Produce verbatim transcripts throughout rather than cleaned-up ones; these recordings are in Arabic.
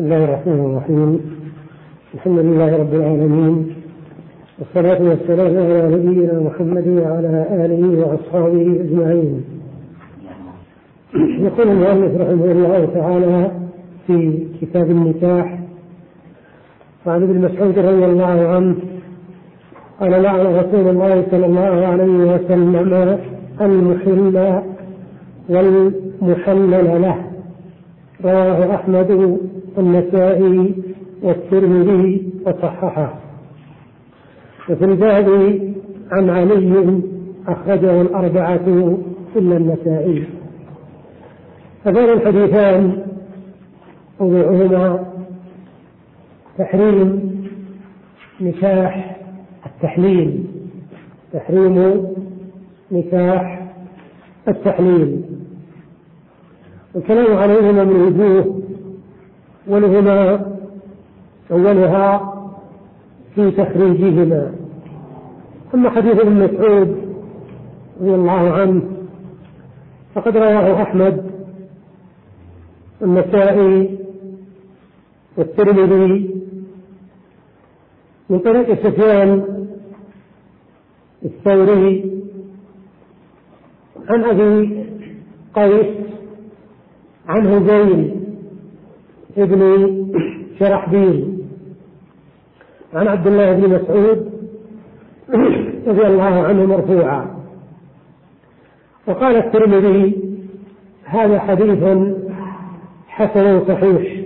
بسم الله الرحمن الرحيم. الحمد لله رب العالمين، والصلاة والسلام على نبينا محمد وعلى آله وأصحابه أجمعين. يقول المؤلف رحمه الله تعالى في كتاب النكاح: وعن ابن مسعود رضي الله عنه قال: لعن رسول الله صلى الله عليه وسلم المحل والمحلل له. رواه أحمد والنسائي والترمذي وصححه. وفي الباب عن علي أخرجه الأربعة إلا النسائي. هذان الحديثان موضوعهما تحريم نكاح التحليل، تحريم نكاح التحليل، والكلام عليهما من وجوه، ولهما أولها في تخريجهما. أما حديث ابن مسعود رضي الله عنه فقد رواه أحمد والنسائي والترمذي من طريق سفيان الثوري عن أبي قيس عن هذيل ابن شرحبيل عن عبد الله بن مسعود رضي الله عنه مرفوعا. وقال الترمذي: هذا حديث حسن صحيح.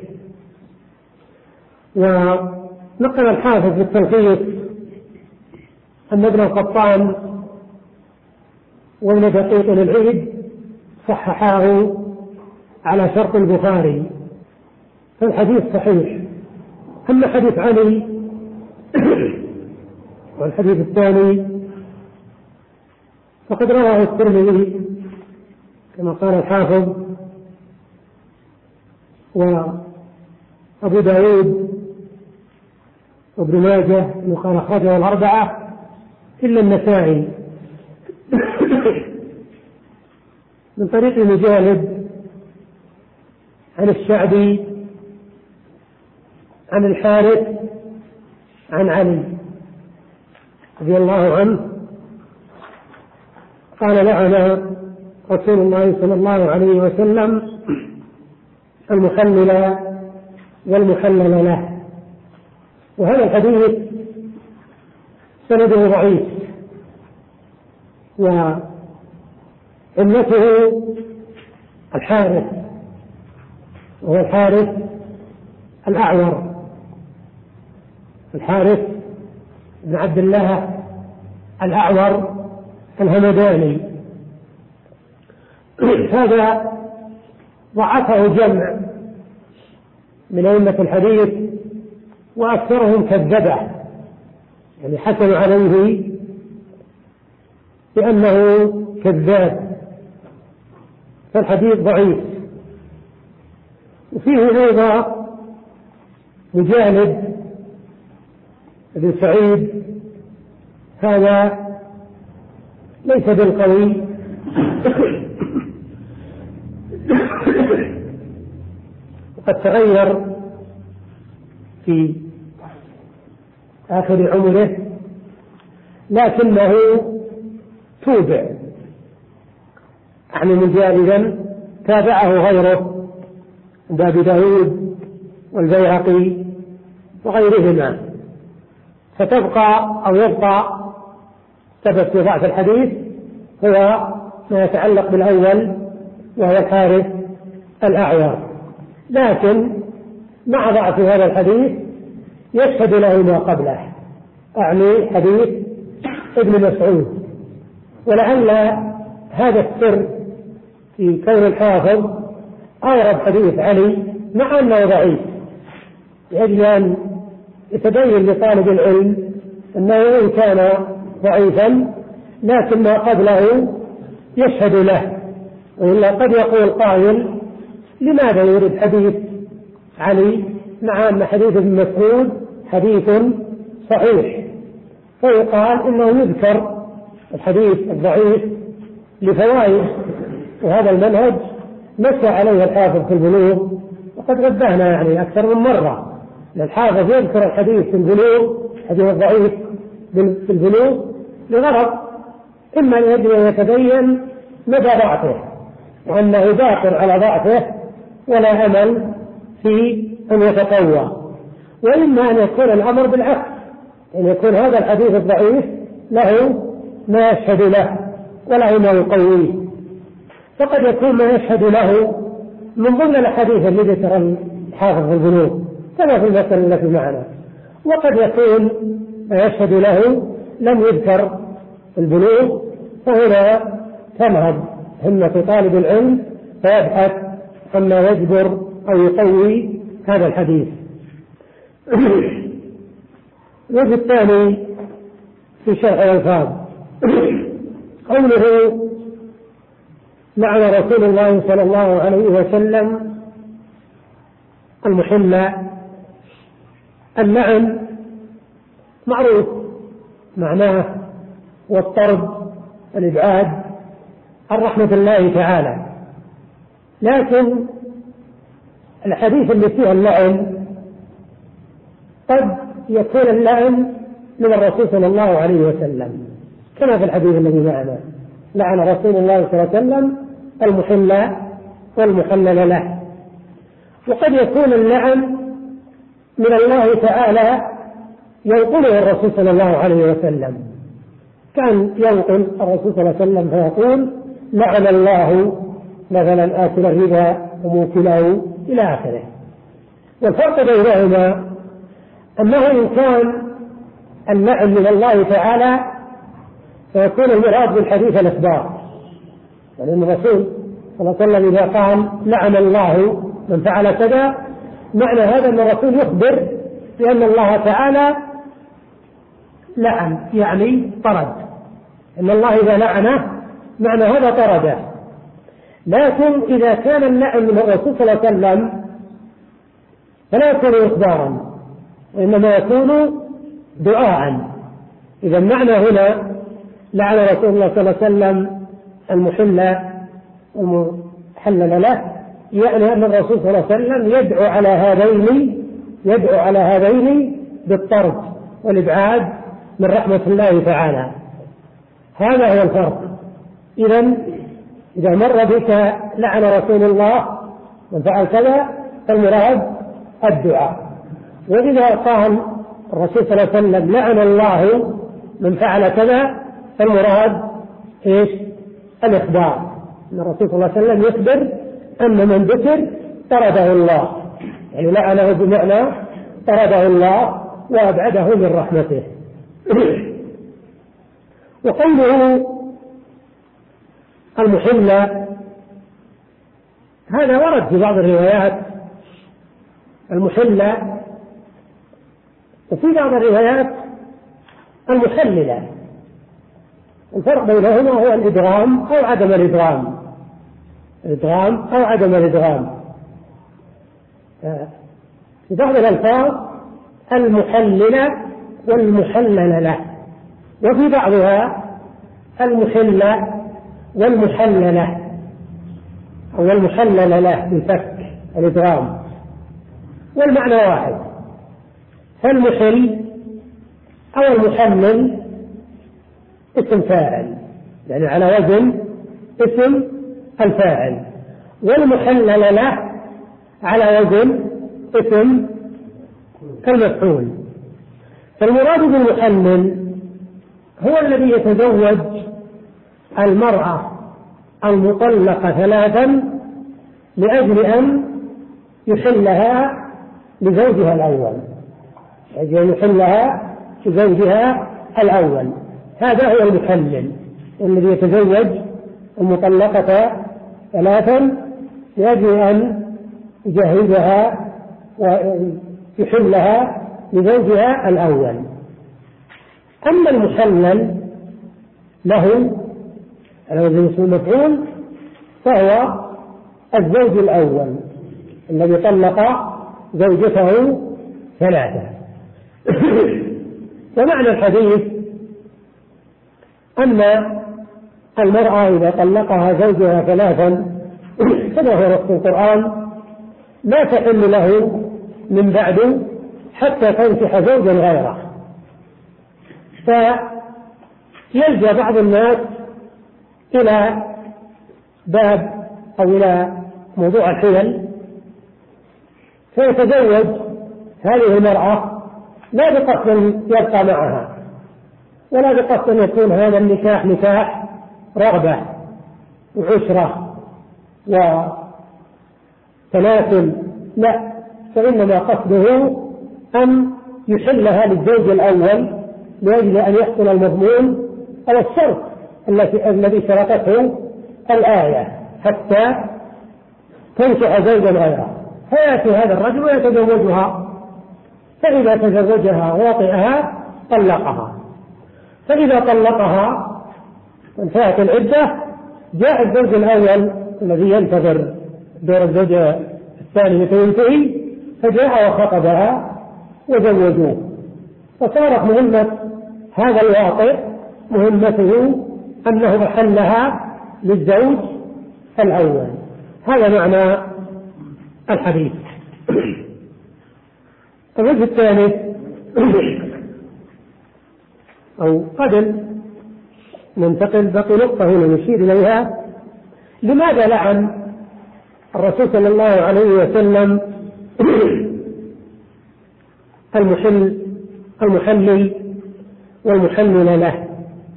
ونقل الحافظ في التلخيص أن ابن القطان وابن دقيق العيد صححاه على شرط البخاري، فالحديث صحيح. أما حديث علي والحديث الثاني فقد رواه الترمذي كما قال الحافظ، وأبو داود وابن ماجه وقال أخرجه الأربعة إلا النسائي من طريق مجالد عن الشعبي عن الحارث عن علي رضي الله عنه قال: لعن رسول الله صلى الله عليه وسلم المحلل والمحلل له. وهذا الحديث سنده ضعيف، وعلته الحارث، وهو الحارث الأعور، الحارث بن عبد الله الأعور الهمداني. هذا ضعفه جمع من أئمة الحديث، وأكثرهم كذبه، يعني حكموا عليه بأنه كذاب، فالحديث ضعيف. وفيه أيضا مجالد بن سعيد، هذا ليس بالقوي وقد تغير في آخر عمره، لكنه توبع، يعني مجالدا تابعه غيره عند أبي داود والبيهقي وغيرهما، فتبقى أو يبقى سبب في ضعف الحديث هو ما يتعلق بالأول وهو الحارث الأعور. لكن مع ضعف هذا الحديث يشهد له ما قبله، أعني حديث ابن مسعود. ولعل هذا السر في كون الحافظ أورد حديث علي مع أنه ضعيف، لأجل أن يتبين لطالب العلم أنه إن كان ضعيفا لكن ما قبله يشهد له. وإلا قد يقول قائل: لماذا يريد حديث علي مع أن حديث ابن مسعود حديث صحيح؟ فيقال إنه يذكر الحديث الضعيف لفوائد. وهذا المنهج مشى عليه الحافظ في البلوغ وقد نبهنا يعني أكثر من مرة الحافظ يذكر الحديث في البلوغ، حديث الضعيف في البلوغ لغرض إما أن يتبين مدى ضعفه وأنه باقر على ضعفه ولا أمل في أن يتقوى، وإما أن يكون الأمر بالعكس، أن يكون هذا الحديث الضعيف له ما يشهد له وله ما يقويه. فقد يكون ما يشهد له من ضمن الحديث الذي ذكر الحافظ في البلوغ كما في المسألة التي معنا، وقد يكون ما يشهد له لم يذكر البلوغ، فهنا تنهض همة طالب العلم فيبحث عما يجبر أو يقوي هذا الحديث. الوجه الثاني في شرح الألفاظ قوله لعن رسول الله صلى الله عليه وسلم المحل. اللعن معروف معناه والطرد والإبعاد عن رحمة الله تعالى، لكن الحديث اللي فيه اللعن قد يكون اللعن من الرسول صلى الله عليه وسلم كما في الحديث الذي معنا، لعن رسول الله صلى الله عليه وسلم المحل والمحلل له. وقد يكون اللعن من الله تعالى ينقله الرسول صلى الله عليه وسلم، كان ينقل الرسول صلى الله عليه وسلم فيقول لعن الله مثلا آكل الربا وموكله إلى آخره. والفرق بينهما أنه إن كان اللعن من الله تعالى فيكون المراد بالحديث الإخبار، لأن يعني الرسول صلى الله عليه وسلم إذا قال لعن الله من فعل كذا معنى هذا أن الرسول يخبر بأن الله تعالى لعن، يعني طرد، أن الله إذا لعنه معنى هذا طرده. لكن إذا كان اللعن من الرسول صلى الله عليه وسلم فلا يكون إخبارا وإنما يكون دعاء. إذا المعنى هنا لعن رسول الله صلى الله عليه وسلم المحل والمحلل له، يعني أن الرسول صلى الله عليه وسلم يدعو على هذين يدعو على هذين بالطرد والإبعاد من رحمة الله تعالى. هذا هو الفرق. إذن إذا مر بك لعن رسول الله من فعل كذا فالمراد الدعاء، وإذا قال الرسول صلى الله عليه وسلم لعن الله من فعل كذا فالمراد إيش؟ الإخبار، أن الرسول صلى الله عليه وسلم يخبر أن من ذكر طرده الله، يعني لعنه بمعنى طرده الله وأبعده من رحمته. وقوله المحل هذا ورد في بعض الروايات المحلة، وفي بعض الروايات المحللة. الفرق بينهما هو الإدغام أو عدم الإدغام، الإدغام أو عدم الإدغام. في بعض الألفاظ المحللة والمحلل له، وفي بعضها المحلة والمحللة أو المحلل له بالفك الإدغام، والمعنى واحد. فالمحل أو المحلل اسم فاعل، يعني على وزن اسم الفاعل، والمحلل له على وزن اسم المفعول. فالمراد بالمحلل هو الذي يتزوج المرأة المطلقة ثلاثا لأجل أن يحلها لزوجها الأول، لأجل أن يحلها لزوجها الأول. هذا هو المحلل الذي يتزوج المطلقة ثلاثا لأجل أن يجهزها ويحلها لزوجها الأول. أما المحلل له على وزن اسم المفعول فهو الزوج الأول الذي طلق زوجته ثلاثة. ومعنى الحديث أن المرأة إذا طلقها زوجها ثلاثا كما هو نص القرآن لا تحل له من بعد حتى تنكح زوجا غيره. فيلجأ بعض الناس إلى باب أو إلى موضوع الحلل، فيتزوج هذه المرأة لا بقصد أن يبقى معها، ولا بقصد أن يكون هذا النكاح نكاح رغبة وعشرة وتناسل، لا، فإنما قصده أن يحلها للزوج الأول لأجل أن يحصل المضمون على الشرط الذي شرطته الآية حتى تنكح زوجا غيره. فيأتي هذا الرجل ويتزوجها، فإذا تزوجها وطئها طلقها، فإذا طلقها وانتهت العدة جاء الزوج الأول الذي ينتظر دور الزوج الثاني متى ينتهي، فجاء وخطبها وزوجوه. فصارت مهمة هذا الواطئ مهمته أنه أحلها للزوج الأول. هذا معنى الحديث. الوجه الثالث أو قبل ننتقل بقي نقطة هنا نشير إليها. لماذا لعن الرسول صلى الله عليه وسلم المحل المحلل والمحلل له؟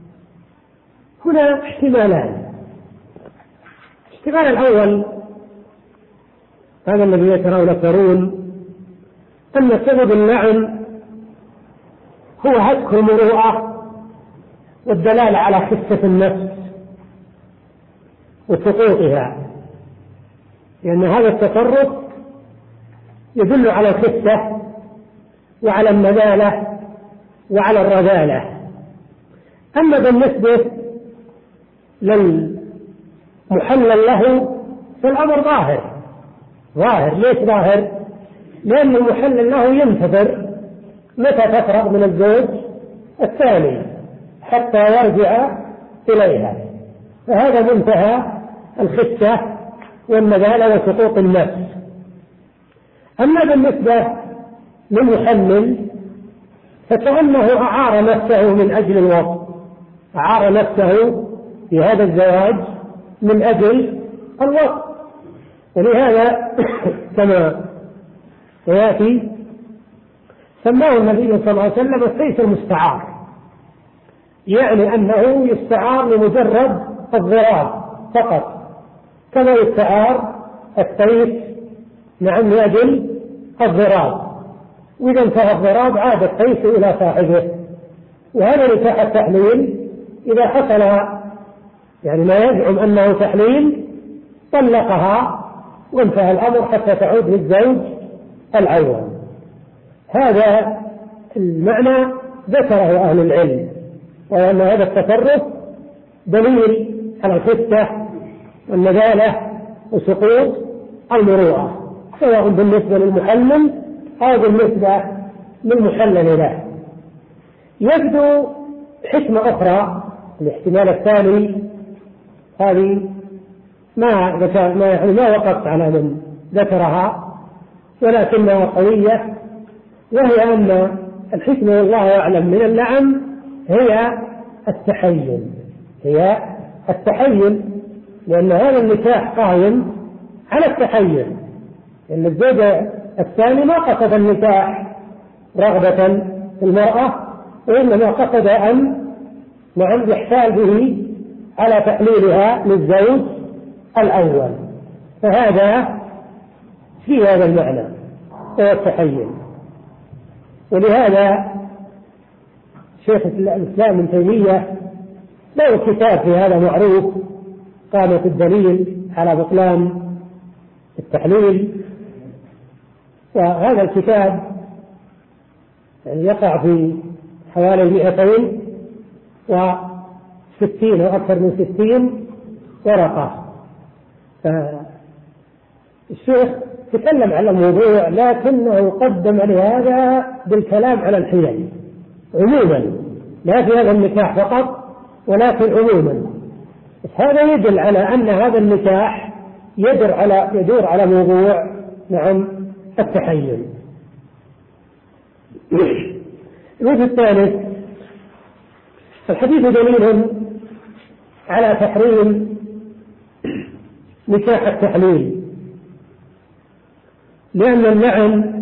هنا احتمالان. الاحتمال الأول هذا الذي يتناولون أن سبب اللعن هو هتك المروءة والدلالة على خسة النفس وسقوطها، لأن هذا التصرف يدل على الخسة وعلى النذالة وعلى الرذالة. أما بالنسبة للمحلل له فالأمر ظاهر ظاهر ليش ظاهر؟ لأن المحلل له ينتظر متى تفرغ من الزوج الثاني حتى يرجع إليها، فهذا منتهى الخسة والنذالة وسقوط النفس. أما بالنسبة للمحلل فكأنه أعار نفسه من أجل الوطء، أعار نفسه في هذا الزواج من أجل الوطء. ولهذا كما سيأتي سماه النبي صلى الله عليه وسلم السيف المستعار، يعني أنه يستعار لمجرد الضراب فقط، كما يستعار السيف نعم لأجل الضراب، وإذا انتهى الضراب عاد السيف إلى صاحبه. وهذا نكاح التحليل إذا حصل يعني ما يزعم أنه تحليل طلقها وانتهى الأمر حتى تعود للزوج الأول. هذا المعنى ذكره أهل العلم، وأن هذا التصرف دليل على الخسة والنذالة وسقوط المروءة، سواء بالنسبة للمحلل أو بالنسبة للمحلل له. يبدو حكمة أخرى، الاحتمال الثاني هذه ما ذكر ما يعني ما وقفت على من ذكرها ولكنها قوية، وهي أن الحكمة والله أعلم من اللعن هي التحيل هي التحيل لأن هذا النكاح قائم على التحيل، لأن الزوج الثاني ما قصد النكاح رغبة في المرأة، وإنما قصد أن نعم يحتال به على تحليلها للزوج الأول، فهذا في هذا المعنى هو التحيل. ولهذا شيخ الإسلام ابن تيمية له كتاب في هذا معروف قامة الدليل على بطلان التحليل، وهذا الكتاب يعني يقع في حوالي مئتين وستين أو أكثر من ستين ورقة. فالشيخ تكلم على الموضوع لكنه قدم لهذا بالكلام على الحيل عموما، لا في هذا النكاح فقط ولكن عموما. هذا يدل على أن هذا النكاح يدور على يدور على موضوع نعم التحيل. الوجه الثالث: الحديث دليل على تحريم نكاح التحليل، لأن اللعن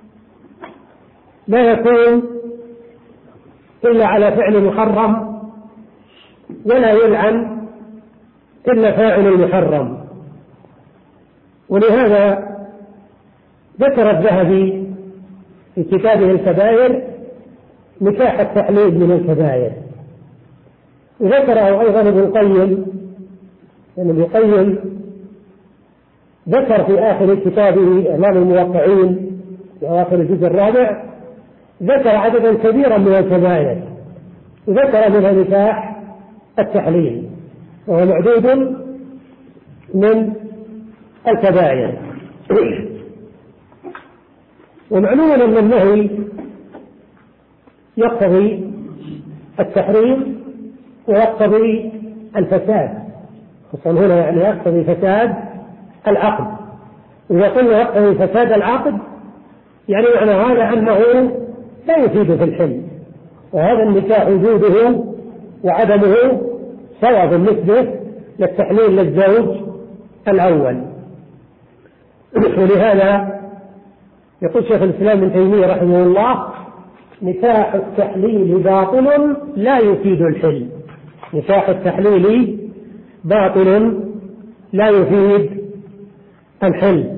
لا يكون إلا على فعل محرم، ولا يلعن إلا فاعل المحرم. ولهذا ذكر الذهبي في كتابه الكبائر نكاح التحليل من الكبائر، وذكره أيضا ابن القيم، لأن ابن القيم ذكر في آخر كتابه إعلام الموقعين في آخر الجزء الرابع، ذكر عددا كبيرا من الكبائر، وذكر منها نكاح التحليل، وهو معدود من الكبائر. ومعلوم أن النهي يقتضي التحريم ويقتضي الفساد، خصوصا هنا يعني يقتضي فساد العقد. إذا قلنا يقتضي فساد العقد يعني معنى هذا أنه لا يفيد في الحل، وهذا النكاح وجوده وعدمه سواء بالنسبة للتحليل للزوج الأول. ولهذا يقول شيخ الإسلام ابن تيمية رحمه الله: نكاح التحليل باطل لا يفيد الحل. نكاح التحليل باطل لا يفيد الحل.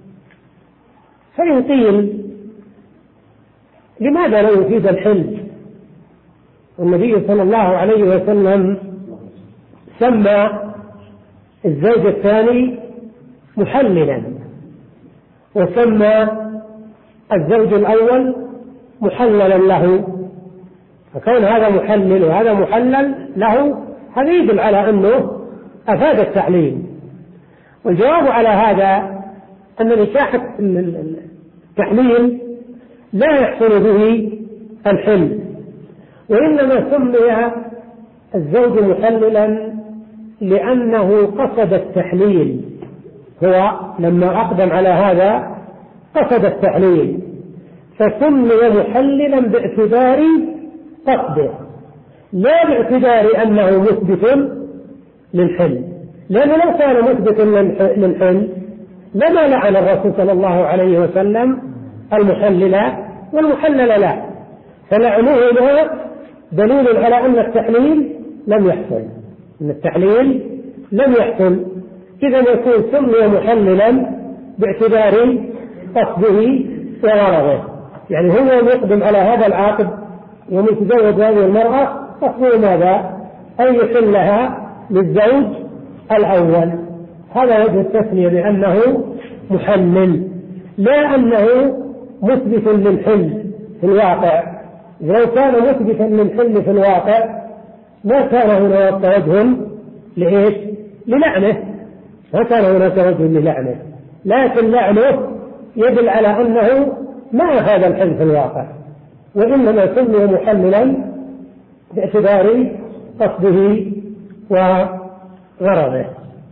فإن قيل لماذا لا يفيد الحل؟ والنبي صلى الله عليه وسلم سمى الزوج الثاني محللا، وسمى الزوج الأول محللا له، فكون هذا محلل وهذا محلل له هذا يدل على أنه أفاد التحليل. والجواب على هذا أن نكاح التحليل لا يحصل به الحل، وإنما سمي الزوج محللا لأنه قصد التحليل. هو لما أقدم على هذا قصد التحليل، فسمي محللا باعتبار قصده، لا باعتبار أنه مثبت للحل. لأنه لو كان مثبتا للحل لما لعن الرسول صلى الله عليه وسلم المحلل والمحلل لا، فلعنهما دليل على أن التحليل لم يحصل، أن التحليل لم يحصل. إذا يكون سمي محللا باعتبار قصده وغرضه، يعني هو يقدم على هذا العاقد ومتزوج هذه المرأة قصده ماذا؟ أن يحلها للزوج الأول. هذا وجه التسمية بأنه محلل، لا أنه مثبت للحل في الواقع. لو كان مثبتا للحل في الواقع ما كان هناك وجه لإيش؟ للعنه، ما كان هناك وجه للعنه، لكن لعنه يدل على أنه ما هذا الحل في الواقع، وإنما سمي محللا باعتبار قصده وغرضه.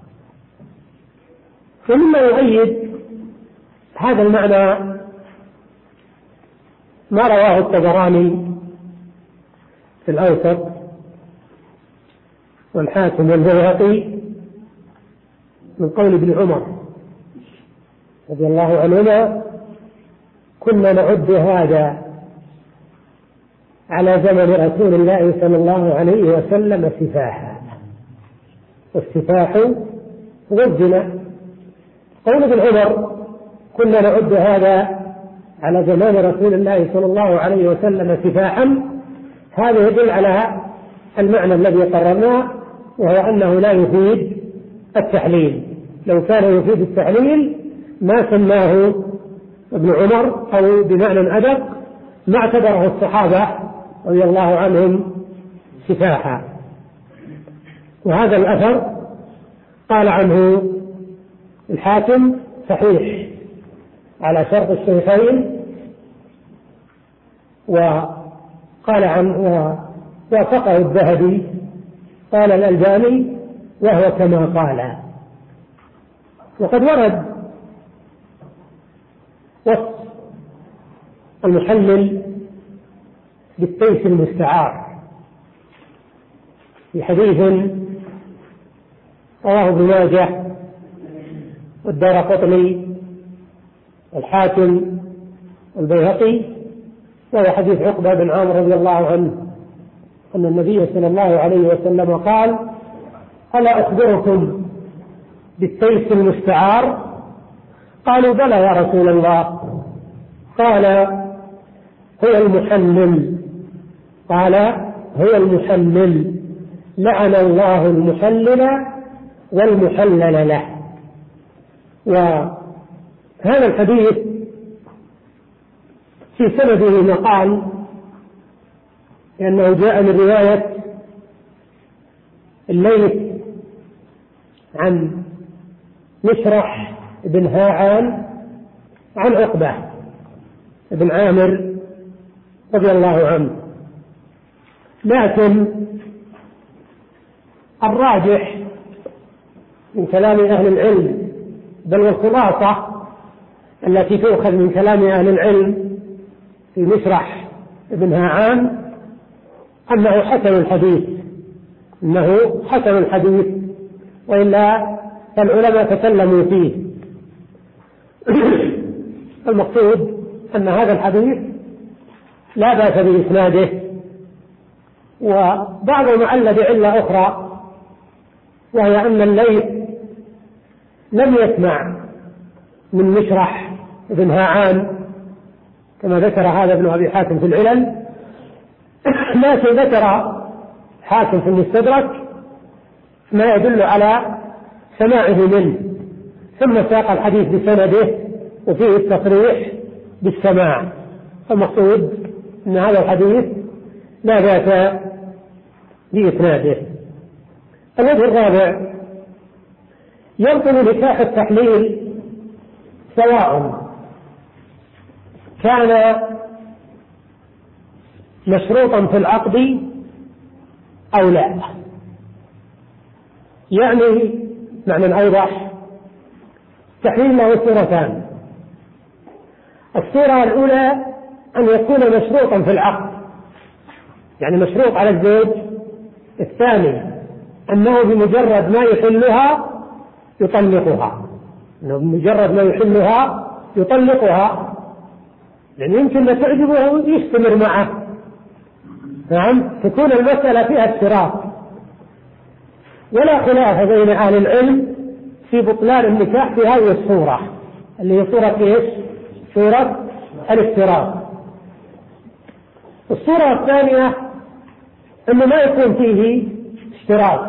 ومما يؤيد هذا المعنى ما رواه الطبراني في الأوسط والحاكم والبيهقي من قول ابن عمر رضي الله عنهما: كنا نعد هذا على زمن رسول الله صلى الله عليه وسلم سفاحا، والسفاح هو الزنا. قول ابن عمر كنا نعد هذا على زمان رسول الله صلى الله عليه وسلم سفاحا، هذا يدل على المعنى الذي قررناه، وهو أنه لا يفيد التحليل. لو كان يفيد التحليل ما سماه ابن عمر، أو بمعنى أدق ما اعتبره الصحابة رضي الله عنهم سفاحا. وهذا الأثر قال عنه الحاكم صحيح على شرط الشيخين، وقال عنه ووافقه الذهبي، قال الألباني وهو كما قال. وقد ورد وصف المحلل بالتيس المستعار في حديث رواه ابن ماجه والدارقطني والحاكم والبيهقي، وهو حديث عقبة بن عامر رضي الله عنه أن النبي صلى الله عليه وسلم قال: ألا أخبركم بالتيس المستعار؟ قالوا: بلى يا رسول الله. قال: هو المحلل. قال: هو المحلل، لعن الله المحلل والمحلل له. وهذا الحديث في سنده مقال، لأنه جاء من رواية الليث عن مشرح بن هاعان عن عقبة بن عامر رضي الله عنه، لكن الراجح من كلام أهل العلم، بل والخلاصة التي تؤخذ من كلام أهل العلم في مشرح بن هاعان أنه حسن الحديث، إنه حسن الحديث، وإلا فالعلماء تكلموا فيه. المقصود أن هذا الحديث لا بأس بإسناده، وبعضهم علّ بعلة أخرى، وهي أن الليث لم يسمع من مشرح بن هاعان كما ذكر هذا ابن أبي حاتم في العلل، لكن ذكر حاكم في المستدرك ما يدل على سماعه منه، ثم ساق الحديث بسنده وفيه التصريح بالسماع. المقصود أن هذا الحديث لا بأس بإسناده. الوجه الرابع: يبطل نكاح التحليل سواء كان مشروطا في العقد أو لا. يعني معنى أوضح، التحليل له صورتان: الصورة الأولى أن يكون مشروطا في العقد، يعني مشروط على الزوج. الثاني أنه بمجرد ما يحلها يطلقها، أنه بمجرد ما يحلها يطلقها، لأن يعني يمكن أن تعجبه يستمر معه. نعم، تكون المسألة فيها اشتراط، ولا خلاف بين أهل العلم في بطلان النكاح في هذه الصورة اللي هي صورة إيش؟ صورة الاشتراط. الصورة الثانية أنه ما يكون فيه اشتراط،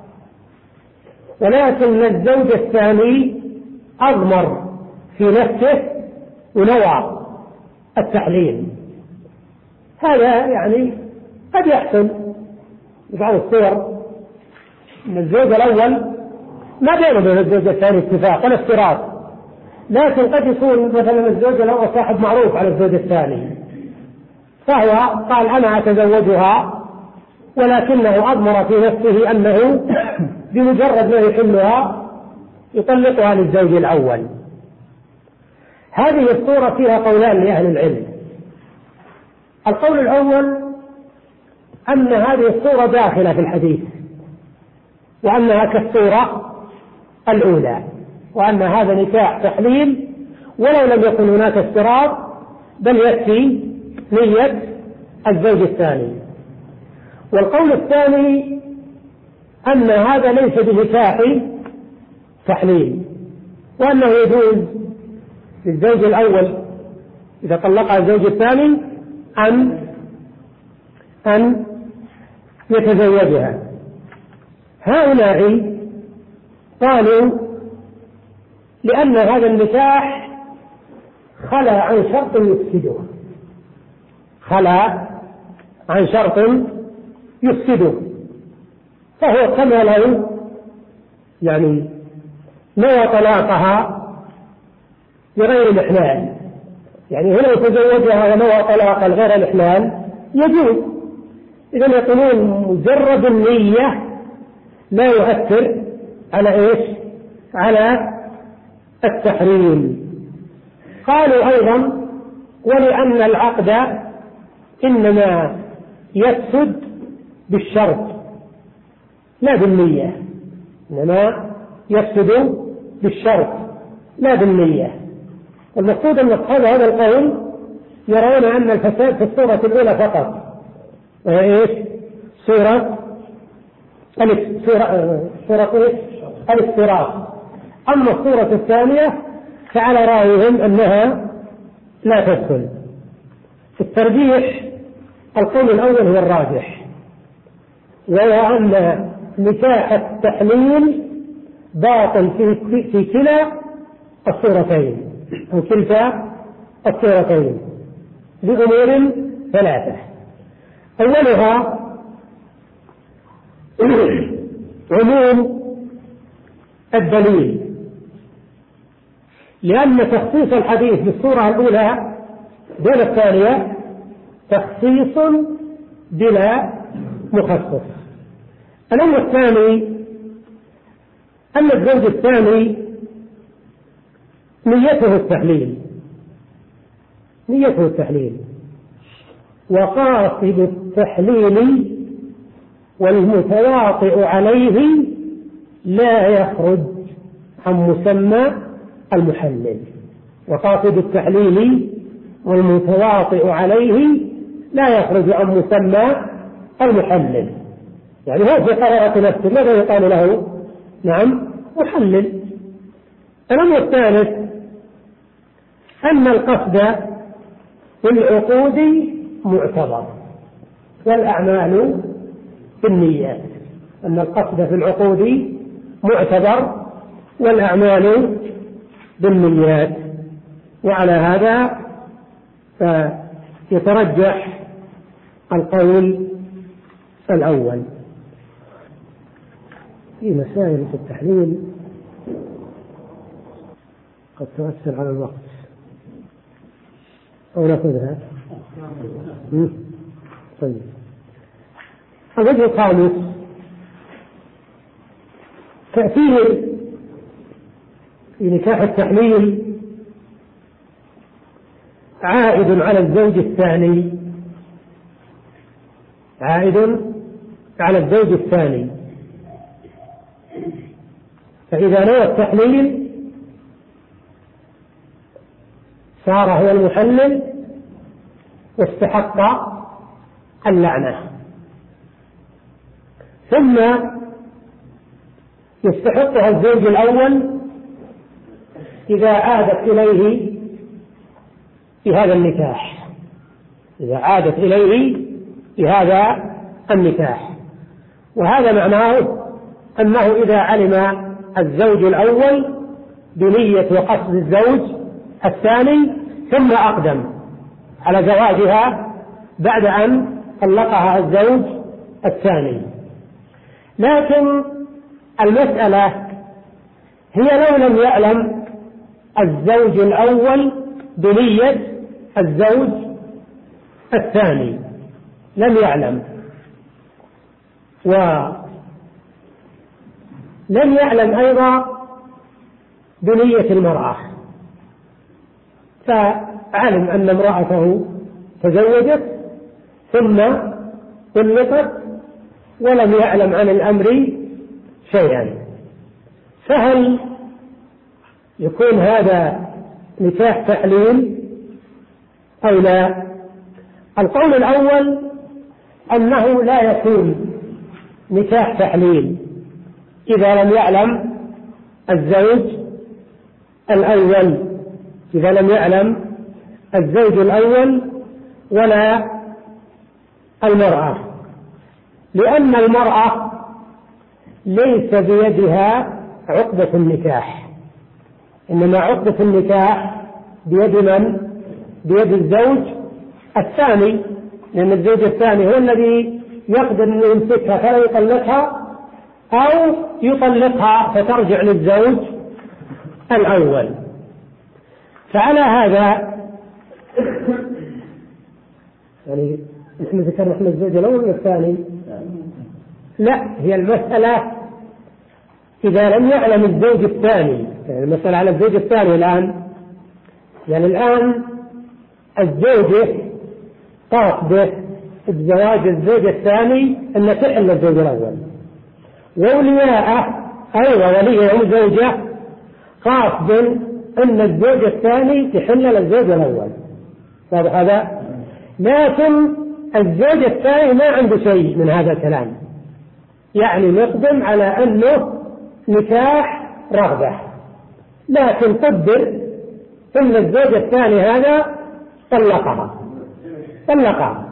ولكن الزوج الثاني أضمر في نفسه ونوع التحليل. هذا يعني قد يحصل في بعض الصور أن الزوج الأول ما بينه وبين الزوج الثاني اتفاق ولا اشتراط، لكن قد يكون مثلا الزوج الأول صاحب معروف على الزوج الثاني، فهو قال أنا أتزوجها، ولكنه أضمر في نفسه أنه بمجرد ما يحلها يطلقها للزوج الأول. هذه الصورة فيها قولان لأهل العلم. القول الأول أن هذه الصورة داخلة في الحديث، وأنها كالصورة الأولى، وأن هذا نكاح تحليل ولو لم يكن هناك اشتراط، بل يكفي نية الزوج الثاني. والقول الثاني أن هذا ليس بنكاح تحليل، وأنه يجوز للزوج الأول إذا طلقها الزوج الثاني أن أن يتزوجها. هؤلاء قالوا لأن هذا النكاح خلى عن شرط يفسده، خلى عن شرط يفسده، فهو كما لو يعني نوى طلاقها بغير الإحلال، يعني هنا تزوجها ونوى طلاقا غير الإحلال يجوز. إذن يقولون مجرد النية لا يؤثر على إيش؟ على التحريم. قالوا أيضا ولأن العقد إنما يفسد بالشرط لا بالنية، إنما يفسد بالشرط لا بالنية. المقصود أن أصحاب هذا القول يرون أن الفساد في الصورة الأولى فقط، وهي إيش؟ صورة الافتراق. أما الصورة الثانية فعلى رأيهم أنها لا تدخل. في الترجيح القول الأول هو الراجح، وهو أن نكاح التحليل باطل في, في كلا الصورتين أو كلتا الصورتين بأمور ثلاثة. أولها عموم الدليل، لأن تخصيص الحديث بالصورة الأولى دون الثانية تخصيص بلا مخصص. الأمر الثاني أن الزوج الثاني نيته التحليل نيته التحليل وقاصد التحليل والمتواطئ عليه لا يخرج عن مسمى المحلل. وقاصد التحليل والمتواطئ عليه لا يخرج عن مسمى المحلل، يعني هو في قرارة نفسه ماذا يقال له؟ نعم محلل. الأمر الثالث أن القصد في العقود معتبر والأعمال بالنيات، أن القصد في العقود معتبر والأعمال بالنيات. وعلى هذا فيترجح القول الأول. في مسائل في التحليل قد تؤثر على الوقت أو نأخذها. طيب، الوجه الخامس تأثير في نكاح التحليل عائد على الزوج الثاني عائد على الزوج الثاني فإذا نوى التحليل صار هو المحلل واستحق اللعنة، ثم يستحقها الزوج الأول إذا عادت إليه في هذا النكاح إذا عادت إليه في هذا النكاح. وهذا معناه أنه إذا علم الزوج الأول بنية وقصد الزوج الثاني ثم أقدم على زواجها بعد أن طلقها الزوج الثاني، لكن المسألة هي لو لم يعلم الزوج الأول بنية الزوج الثاني، لم يعلم ولم يعلم أيضا بنية المرأة، فعلم أن امرأته تزوجت ثم طلقت ولم يعلم عن الأمر شيئا، فهل يكون هذا نكاح تحليل أو لا؟ القول الأول أنه لا يكون نكاح تحليل إذا لم يعلم الزوج الأول إذا لم يعلم الزوج الأول ولا المرأة، لأن المرأة ليس بيدها عقدة النكاح، إنما عقدة النكاح بيد من؟ بيد الزوج الثاني، لأن الزوج الثاني هو الذي يقدر أن يمسكها فلا يطلقها أو يطلقها فترجع للزوج الأول. فعلى هذا يعني نحن ذكرنا احنا الزوج الأول والثاني، لا، هي المسألة إذا لم يعلم الزوج الثاني، يعني المسألة على الزوج الثاني الآن، يعني الآن الزوجة قاصدة بزواج الزوج الثاني أن تحل الزوج الأول، وولياءه أيضا ولي أم زوجة قاصد أن الزوج الثاني تحل للزوج الأول. هذا لكن الزوج الثاني ما عنده شيء من هذا الكلام، يعني نقدم على أنه نكاح رغبة، لكن قدر أن الزوج الثاني هذا طلقها طلقها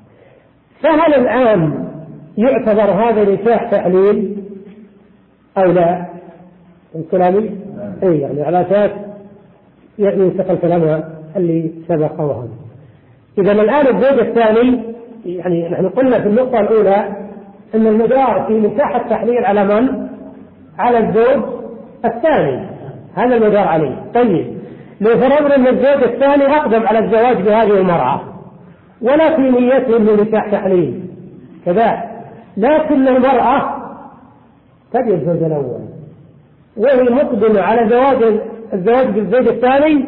فهل الآن يعتبر هذا نكاح تحليل أو لا؟ الكلامي أي يعني على أساس يعني ينتقل كلامها اللي سبق وهم. إذا الآن الزوج الثاني، يعني نحن قلنا في النقطة الأولى أن المدار في نكاح التحليل على من؟ على الزوج الثاني، هذا المدار عليه. طيب لو فرضنا أن الزوج الثاني أقدم على الزواج بهذه المرأة ولا في نيته من نكاح تحليل كذا، لكن المرأة تبي الزوج الأول وهي مقدمة على زواج الزواج بالزوج الثاني،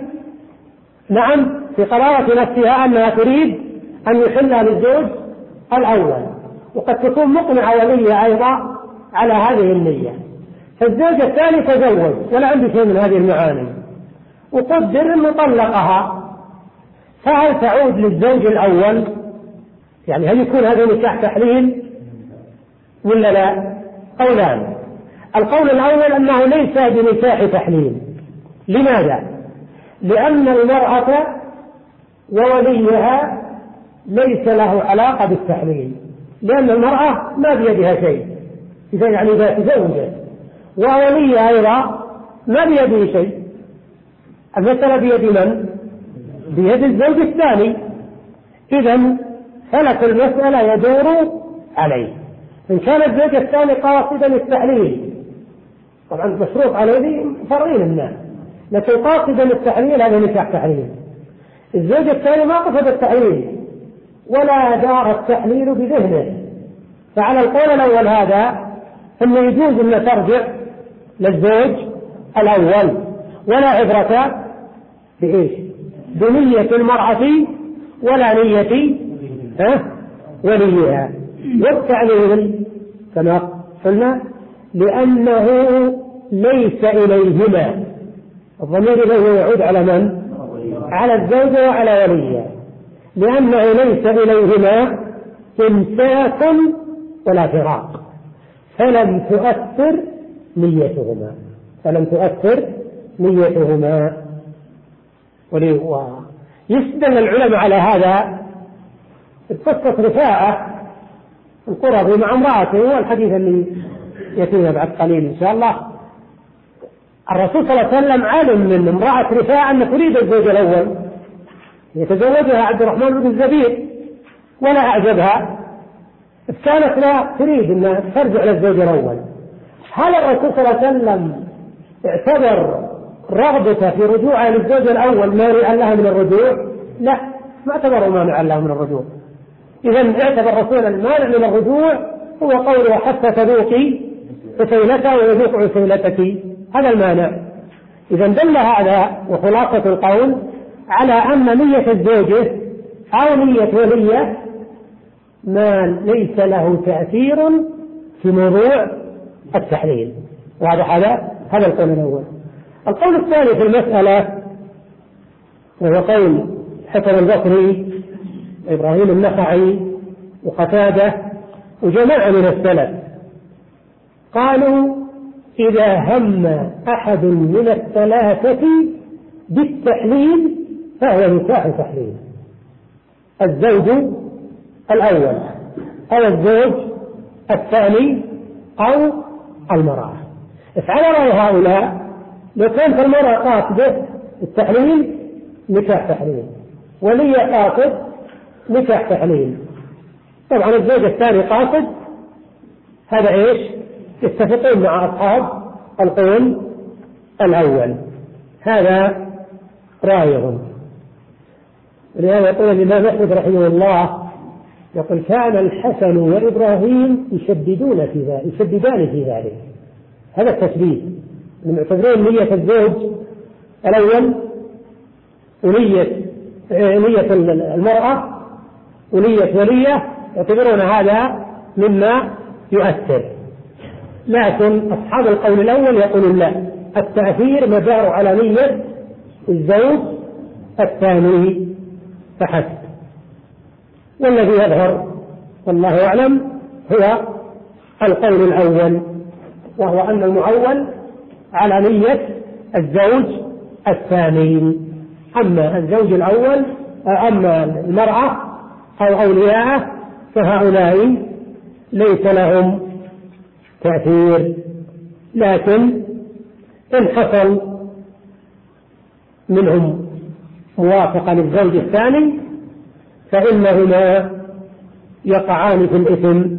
نعم في قرارة نفسها أنها تريد أن يحلها للزوج الأول، وقد تكون مقنعة ولية أيضا على هذه النية. فالزوج الثاني تزوج ولا عنده شيء من هذه المعاني وقدر أنه طلقها، فهل تعود للزوج الأول؟ يعني هل يكون هذا نكاح تحليل ولا لا؟ قولان. القول الأول أنه ليس بنكاح تحليل. لماذا؟ لأن المرأة ووليها ليس له علاقة بالتحليل، لأن المرأة ما بيدها شيء إذا يعني إذا تزوجت، ووليها أيضا ما بيده شيء. المسألة بيد من؟ بيد الزوج الثاني. إذن فلك المسألة يدور عليه. إن كان الزوج الثاني قاصدا التحليل، طبعا مشروط عليه فرعين الناس، لكن قاصدا التحليل هذا نكاح تحليل. الزوج الثاني ما قصد التحليل ولا دار التحليل بذهنه، فعلى القول الأول هذا أنه يجوز أن ترجع للزوج الأول ولا عبرة بإيش؟ بنية المرأة ولا نية ها وليها. والتعليل كما قلنا لأنه ليس إليهما، الضمير إليه يعود على من؟ على الزوجة وعلى وليها، لأنه ليس إليهما إمساك ولا فراق، فلم تؤثر نيتهما فلم تؤثر نيتهما ويستدل العلماء على هذا قصة رفاعة القرظي مع امرأته، والحديث اللي يأتينا بعد قليل إن شاء الله. الرسول صلى الله عليه وسلم علم من امرأة رفاعة أن تريد الزوج الأول، يتزوجها عبد الرحمن بن الزبير ولا أعجبها، كانت لا تريد أن ترجع للزوج الأول. هل الرسول صلى الله عليه وسلم اعتبر رغبته في رجوعها للزوج الأول مانعا لها من الرجوع؟ لا، ما اعتبره مانعا لها من الرجوع. إذا اعتبر الرسول المانع من الرجوع هو قوله حتى تذوقي عسيلته ويذوق عسيلتك، هذا المانع. إذا دل هذا وخلاصة القول على أن نية الزوجة أو نية ولية ما ليس له تأثير في موضوع التحليل. وهذا هذا هذا القول الأول. القول الثاني في المسألة وهو قول حسن البصري إبراهيم النخعي وقتادة وجماعة من السلف، قالوا إذا هم أحد من الثلاثة بالتحليل فهو نكاح تحليل، الزوج الأول أو الزوج الثاني أو المرأة. افعل رأي هؤلاء، لو كانت المرأة قاصدة التحليل نكاح تحليل، ولي قاصد نكاح تحليل. طبعا الزوج الثاني قاصد، هذا ايش؟ يتفقون مع أصحاب القول الأول، هذا رأيهم. ولهذا يقول الإمام أحمد رحمه الله يقول كان الحسن وإبراهيم يشددون في ذلك يشددان في ذلك، هذا التشديد، المعتبرين نية الزوج الأول ونية نية المرأة ونية ولية يعتبرون هذا مما يؤثر. لكن أصحاب القول الأول يقولون لا، التأثير مدار على نية الزوج الثاني فحسب. والذي يظهر والله أعلم هو القول الأول، وهو أن المعول على نية الزوج الثاني. أما الزوج الأول أما المرأة أو أولياءه فهؤلاء ليس لهم تأثير، لكن إن حصل منهم موافقة للزوج الثاني فإنهما يقعان في الإثم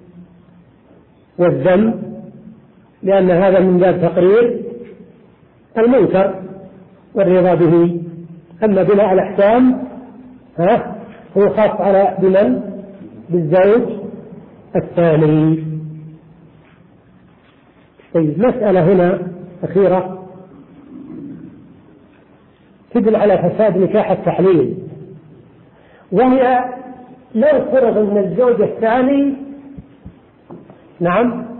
والذنب، لأن هذا من باب تقرير المنكر والرضا به. أما بناء الأحكام ها هو خاص على بمن؟ بالزوج الثاني. طيب، مسألة هنا أخيرة تدل على فساد نكاح التحليل، وهي لو فرض أن الزوج الثاني نعم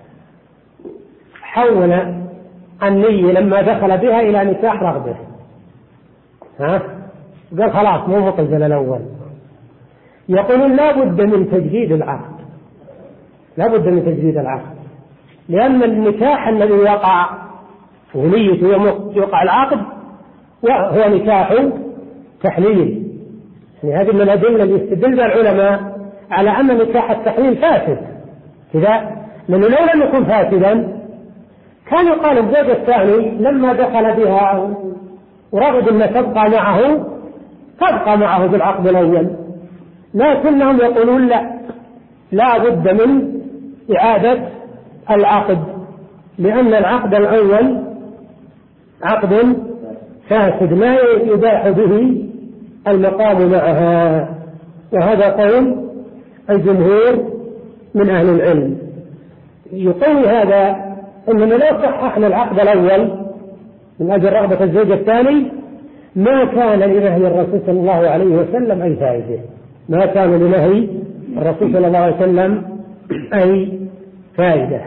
حول النية لما دخل بها إلى نكاح رغبة، ها قال خلاص مو مقبل الأول، يقولون لا بد من تجديد العقد، لا بد من تجديد العقد، لأن النكاح الذي وقع ونيته يوقع العقد وهو نكاح تحليل. يعني هذه من الأدلة اللي يستدل بها العلماء على أن نكاح التحليل فاسد كذا، لأنه لو لم يكن فاسدا كان يقال الزوج الثاني لما دخل بها ورغب أن تبقى معه تبقى معه بالعقد الأول، لكنهم يقولون لا لا بد من إعادة العقد، لأن العقد الأول عقد فاسد لا يباح به المقام معها. وهذا قول الجمهور من أهل العلم. يقول هذا أننا لو صححنا العقد الأول من أجل رغبة الزوج الثاني ما كان لنهي الرسول صلى الله عليه وسلم أي فائدة، ما كان لنهي الرسول صلى الله عليه وسلم أي فائدة.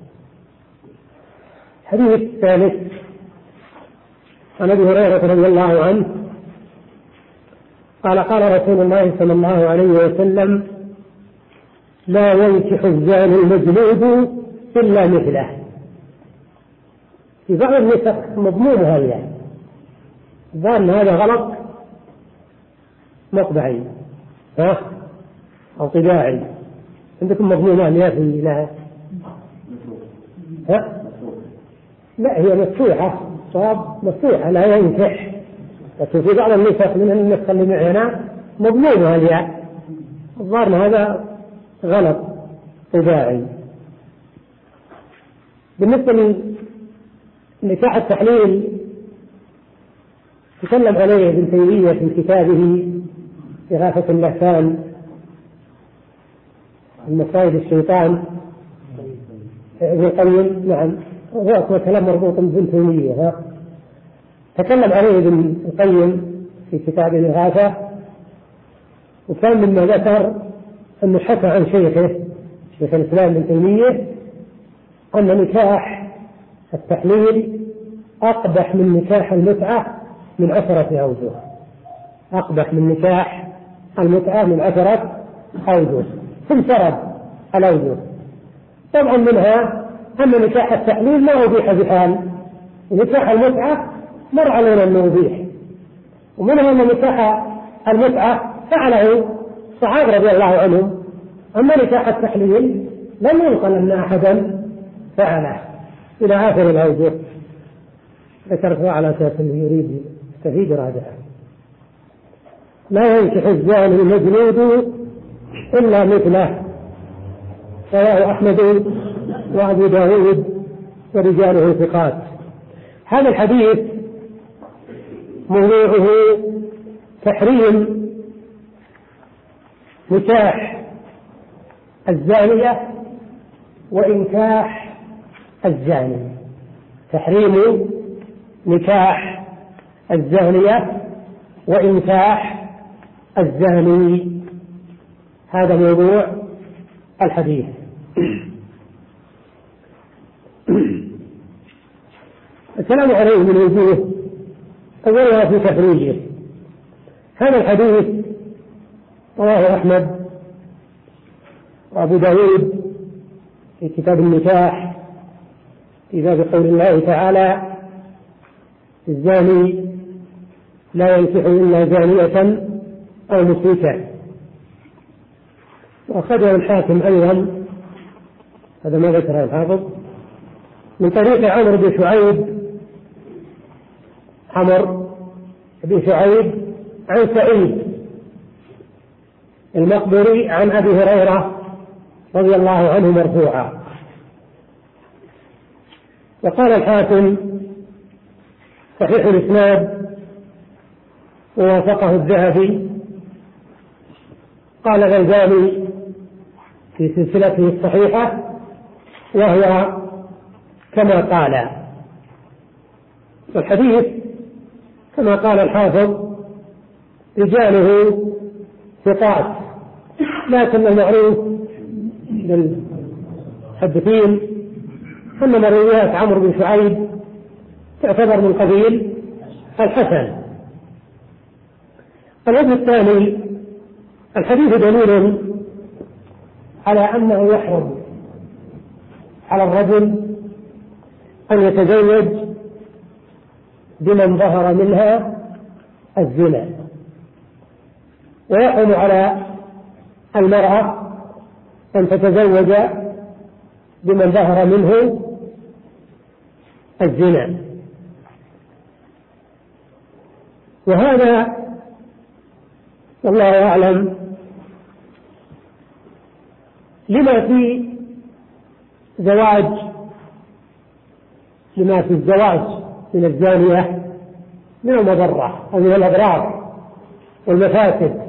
الحديث الثالث عن أبي هريرة رضي الله عنه قال قال رسول الله صلى الله عليه وسلم لا ينكح الزاني المجلود إلا مثله. في بعض النسخ مضمومها يعني ظن هذا غلط مطبعي ها أو طباعي. عندكم مضمومان يا في لها ها؟ لا هي مفتوحة صواب مفتوحة لا ينكح، لكن في بعض النسخ من النسخ اللي معنا مضمومها الياء، الظاهر هذا غلط طباعي. بالنسبة لنكاح التحليل تكلم عليه ابن تيمية في كتابه إغاثة اللهفان المصائد الشيطان ابن القيم. نعم هو كلام مربوط بابن تيمية ها تكلم عليه ابن القيم في كتاب الإغاثة، وكان مما ذكر أنه حكى عن شيخه شيخ الإسلام ابن تيمية أن نكاح التحليل أقبح من نكاح المتعة من عشرة أوجه، أقبح من نكاح المتعة من عشرة أوجه. ثم سرد الأوجه، طبعا منها أن نكاح التحليل ما أبيح بحال، نكاح المتعة مر علينا أنه أبيح، ومنها أن نكاح المتعة فعله الصحابة رضي الله عنهم، أما نكاح التحليل لم ينقل أن أحدا فعله إلى آخر الأوجه. ذكرتها على أساس أنه يريد يستفيد رادعا. لا ينكح الزاني المجلود إلا مثله، رواه أحمد وأبو داود ورجاله ثقات. هذا الحديث موضوعه تحريم نكاح الزانية وإنكاح الزاني، تحريم نكاح الزانية وإنكاح الزاني. هذا موضوع الحديث. الكلام عليه من وجوه، أولها في تخريجه. هذا الحديث رواه أحمد وأبو داود في كتاب النكاح في باب قول الله تعالى: الزاني لا ينكح إلا زانية أو مشركة. وأخذه الحاكم أيضا، هذا ما ذكره الحافظ، من طريق عمرو بن شعيب عمرو بن شعيب عن سعيد المقبري عن أبي هريرة رضي الله عنه مرفوعا. وقال الحاكم: صحيح الإسناد ووافقه الذهبي. قال الألباني في سلسلته الصحيحة: وهو كما قال. والحديث كما قال الحافظ رجاله ثقات، لكن المعروف للمحدثين أن مرويات عمرو بن شعيب تعتبر من قبيل الحسن. الوجه الثاني: الحديث دليل على أنه يحرم على الرجل أن يتزوج بمن ظهر منها الزنا، ويحرم على المرأة أن تتزوج بمن ظهر منه الزنا. وهذا والله أعلم لما في زواج لما في الزواج من الزانية من المضرة أو من الأضرار والمفاسد،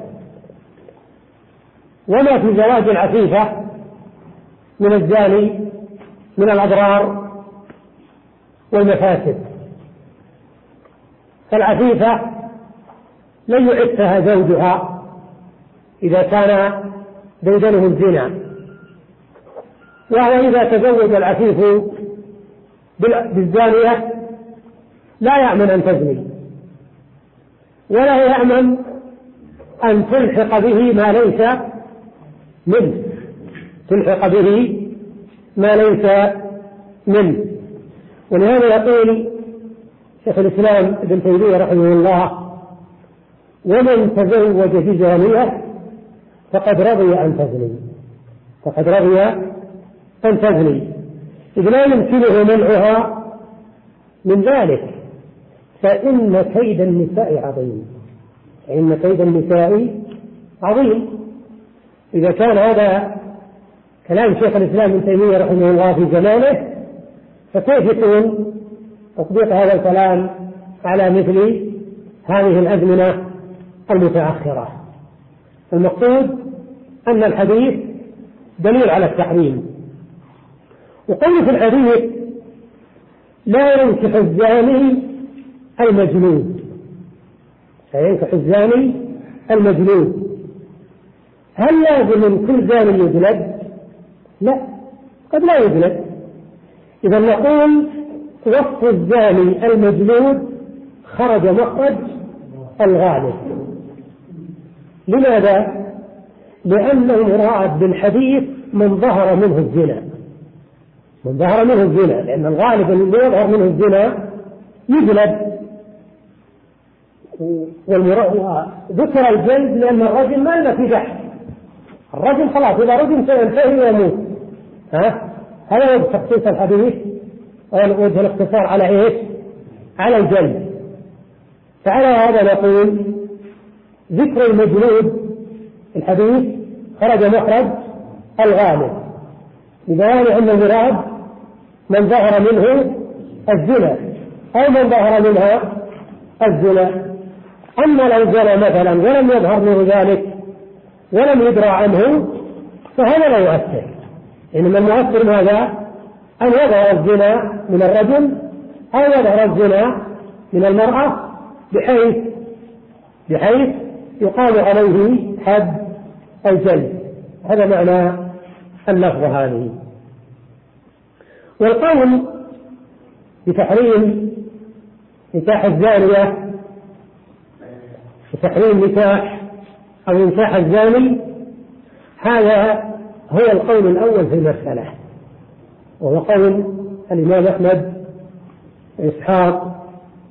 وما في زواج العفيفة من الزاني من الأضرار والمفاسد. فالعفيفة لن يعفها زوجها إذا كان ديدنه الزنا، وهو إذا تزوج العفيف بالزانية لا يأمن أن تزني، ولا يأمن أن تلحق به ما ليس منه تلحق به ما ليس منه. ولهذا يقول شيخ الإسلام ابن تيمية رحمه الله: ومن تزوج بزانية فقد رضي أن تزني فقد رضي أن تزني إذ لا يمكنه منعها من ذلك، فإن كيد النساء عظيم فإن كيد النساء عظيم. إذا كان هذا كلام شيخ الإسلام ابن تيمية رحمه الله في زمانه، فكيف يكون تطبيق هذا الكلام على مثل هذه الأزمنة المتأخرة؟ المقصود أن الحديث دليل على التحريم. وقول في الحديث: لا ينكح الزاني المجنون لا ينكح الزاني المجنون هل لازم كل زاني يجلد؟ لا، قد لا يجلد. إذا نقول وصف الزاني المجلود خرج مخرج الغالب. لماذا؟ لأنه مراد بالحديث من ظهر منه الزنا من ظهر منه الزنا لأن الغالب اللي يظهر منه الزنا يجلد. وذكر الجلد لأن الرجل ما إلا في بحث، الرجل خلاص إذا رجل سينتهي ويموت. ها؟ هذا هو تخصيص الحديث وجه الاقتصار على إيش؟ على الجلد. فعلى هذا نقول ذكر المجلود الحديث خرج مخرج الغالب، ببيان أن المراد من ظهر منه الزنا أو من ظهر منها الزنا. أما لو زنى مثلا ولم يظهر منه ذلك ولم يدرى عنه فهذا لا يؤثر. إنما المؤثر ماذا؟ أن يظهر الزنا من الرجل أو يظهر الزنا من المرأة، بحيث بحيث يقام عليه حد الجلد. هذا معنى اللفظة هذه. والقول بتحريم نكاح الزانية وتحريم نكاح أو نكاح الزاني هذا هو القول الأول في المسألة، وهو قول الإمام أحمد وإسحاق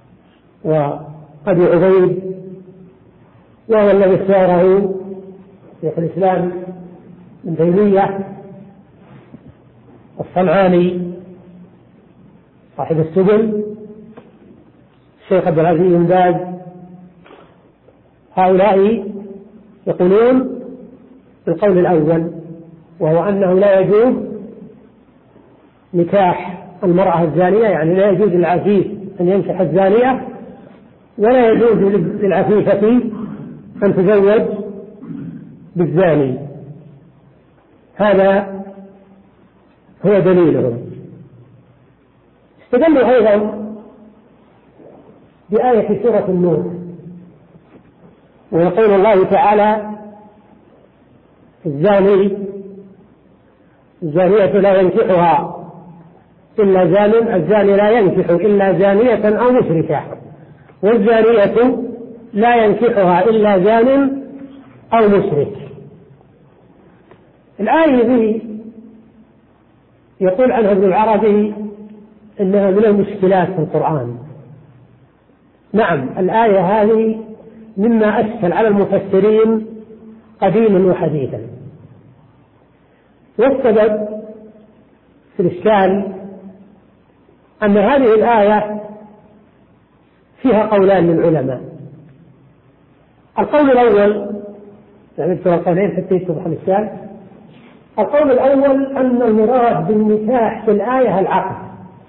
وأبي عبيد، وهو الذي اختاره شيخ الإسلام ابن تيمية، الصنعاني صاحب السبل، الشيخ عبد العزيز بن باز. هؤلاء يقولون بالقول الأول، وهو أنه لا يجوز نكاح المرأة الزانية، يعني لا يجوز للعفيف أن ينكح الزانية، ولا يجوز للعفيفة أن تزوج بالزاني. هذا هو دليلهم. استدلوا أيضا بآية سورة النور، ويقول الله تعالى: الزاني الزانية لا ينكحها إلا زان، الزاني لا ينكح إلا زانية أو مشركة، والزانية لا ينكحها إلا زان أو مشرك. الآية دي يقول عنها ابن العربي إنها من المشكلات في القرآن. نعم، الآية هذه مما أشكل على المفسرين قديما وحديثا، والسبب في الإشكال أن هذه الآية فيها قولان للعلماء. القول الأول، يعني نذكر القولين حتى يتضح الإشكال. القول الأول أن المراد بالنكاح في الآية العقد،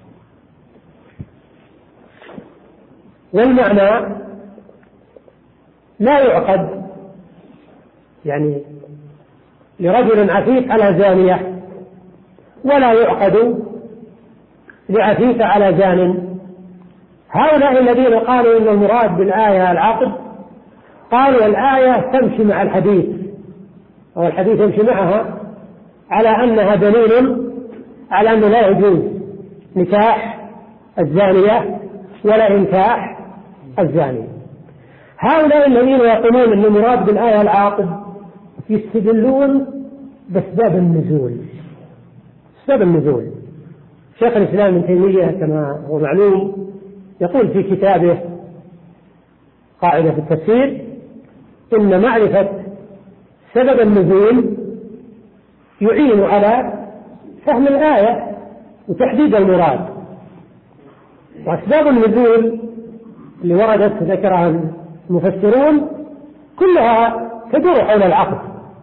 والمعنى لا يعقد يعني لرجل عفيف على زانية، ولا يعقد لعفيف على زان. هؤلاء الذين قالوا إن المراد بالآية العقد قالوا الآية تمشي مع الحديث، أو الحديث يمشي معها، على أنها دليل على أنه لا يجوز نكاح الزانية ولا إنكاح الزاني. هؤلاء الذين يقولون أن المراد بالآية العقد يستدلون بأسباب النزول. أسباب النزول، شيخ الإسلام ابن تيمية كما هو معلوم يقول في كتابه قاعدة في التفسير إن معرفة سبب النزول يعين على فهم الآية وتحديد المراد. وأسباب النزول اللي وردت ذكرها المفسرون كلها تدور حول العقد،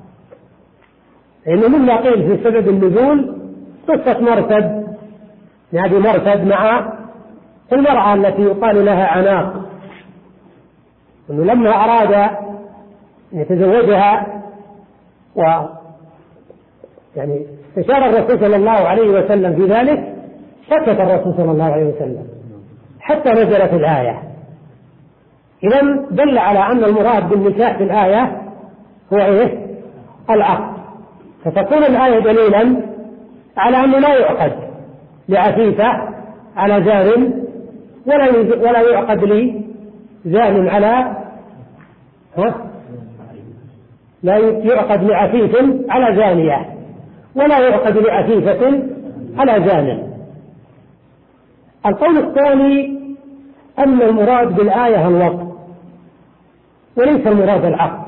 لأنه مما قيل في سبب النزول قصة مرثد، يعني مرثد مع المرأة التي يقال لها عناق، أنه لما أراد أن يتزوجها و يعني استشار الرسول صلى الله عليه وسلم في ذلك، سكت الرسول صلى الله عليه وسلم حتى نزلت الآية. إذن دل على أن المراد بالنكاح في الآية هو إيه؟ العقد. فتكون الآية دليلا على أنه لا يعقد لعفيفة على زان، ولا ولا يعقد لزان على ها؟ لا يعقد لعفيف على زانية، ولا يعقد لعفيفة على زان. القول الثاني أن المراد بالآية الوقت وليس المراد العقد،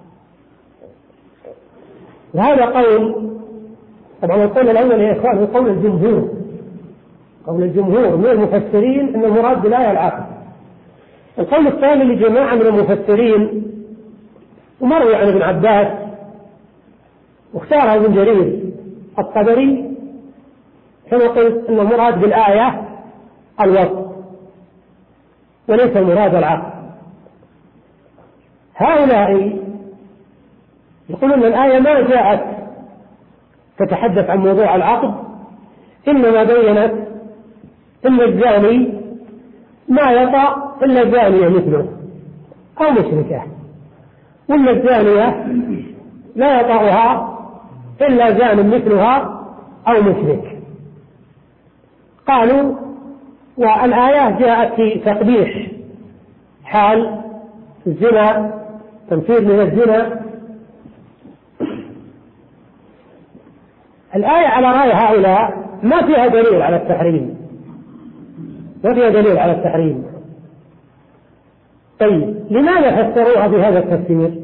وهذا قول طبعا القول الأول يا إخوان هو قول الجمهور، قول الجمهور من المفسرين أن المراد بالآية العقد. القول الثاني لجماعة من المفسرين ومروي عن ابن عباس واختارها ابن جرير الطبري كما قلت أن المراد بالآية الوقت وليس المراد العقد. هؤلاء يقولون أن الآية ما جاءت تتحدث عن موضوع العقد، إنما بينت أن الزاني ما يطأ إلا زانية مثله، أو مشركة، وأن الزانية لا يطأها إلا زان مثلها أو مشرك. قالوا والآية جاءت في تقبيح حال الزنا، تنفير من الزنا. الآية على رأي هؤلاء ما فيها دليل على التحريم، ما فيها دليل على التحريم. طيب لماذا فسروها بهذا التفسير؟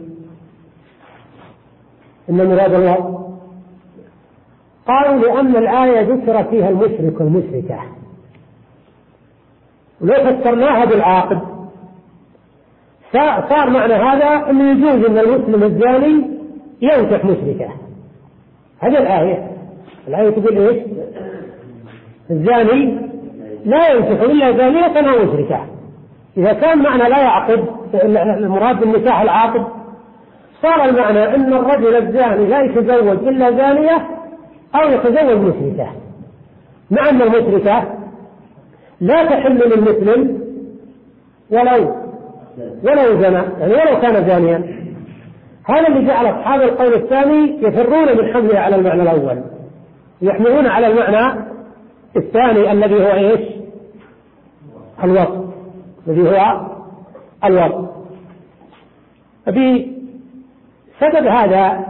إن مراد الله قالوا لأن الآية ذكر فيها المشرك والمشركة، ولو فسرناها بالعاقد صار معنى هذا أنه يجوز أن المسلم الزاني ينكح مشركة. هذه الآية، الآية تقول إيش؟ الزاني لا ينكح إلا زانية أو مشركة. إذا كان معنى لا يعقد، المراد بالنكاح العاقد، صار المعنى أن الرجل الزاني لا يتزوج إلا زانية أو يتزوج مشركة، مع أن المشركة لا تحل للمسلم ولو ولو زنى، يعني ولو كان زانيا. هذا اللي جعل أصحاب القول الثاني يفرون من حمله على المعنى الأول، يحملون على المعنى الثاني الذي هو إيش؟ الوصف، الذي هو الوصف. بسبب هذا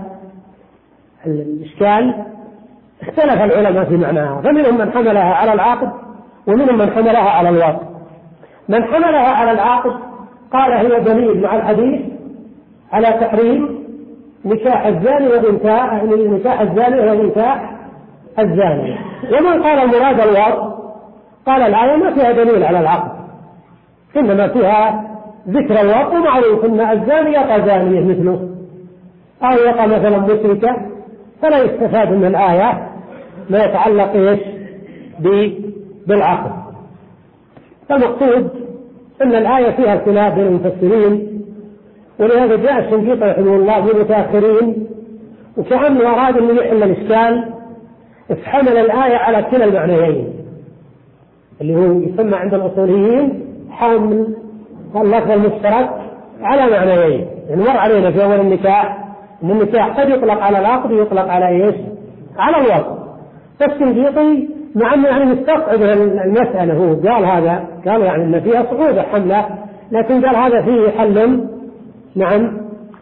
الإشكال اختلف العلماء في معناها، فمنهم من حملها على العاقد ومنهم من حملها على الوصف. من حملها على العاقد قال هي دليل مع الحديث على تحريم نكاح الزاني وإنكاح نكاح الزاني وإنكاح الزاني. ومن قال المراد الوصف قال الآية ما فيها دليل على العقد، إنما فيها ذكر الوصف، ومعروف أن الزاني يقى زانية مثله أو يقى مثلا مشركة، فلا يستفاد من الآية ما يتعلق إيش بالعقد. فالمقصود أن الآية فيها اختلاف بين المفسرين، ولهذا جاء الشنقيطي رحمه الله بالمتأخرين وكأنه أراد أن يحل الإشكال، فحمل الآية على كلا المعنيين اللي هو يسمى عند الأصوليين حمل اللفظ المشترك على معنيين. يعني مر علينا في أول النكاح أن النكاح قد يطلق على العقد ويطلق على إيش؟ على الوصف. فالشنقيطي مع أنه يعني مستقعد المسألة، هو قال هذا، قال يعني أن فيها صعوبة حملة، لكن قال هذا فيه حل نعم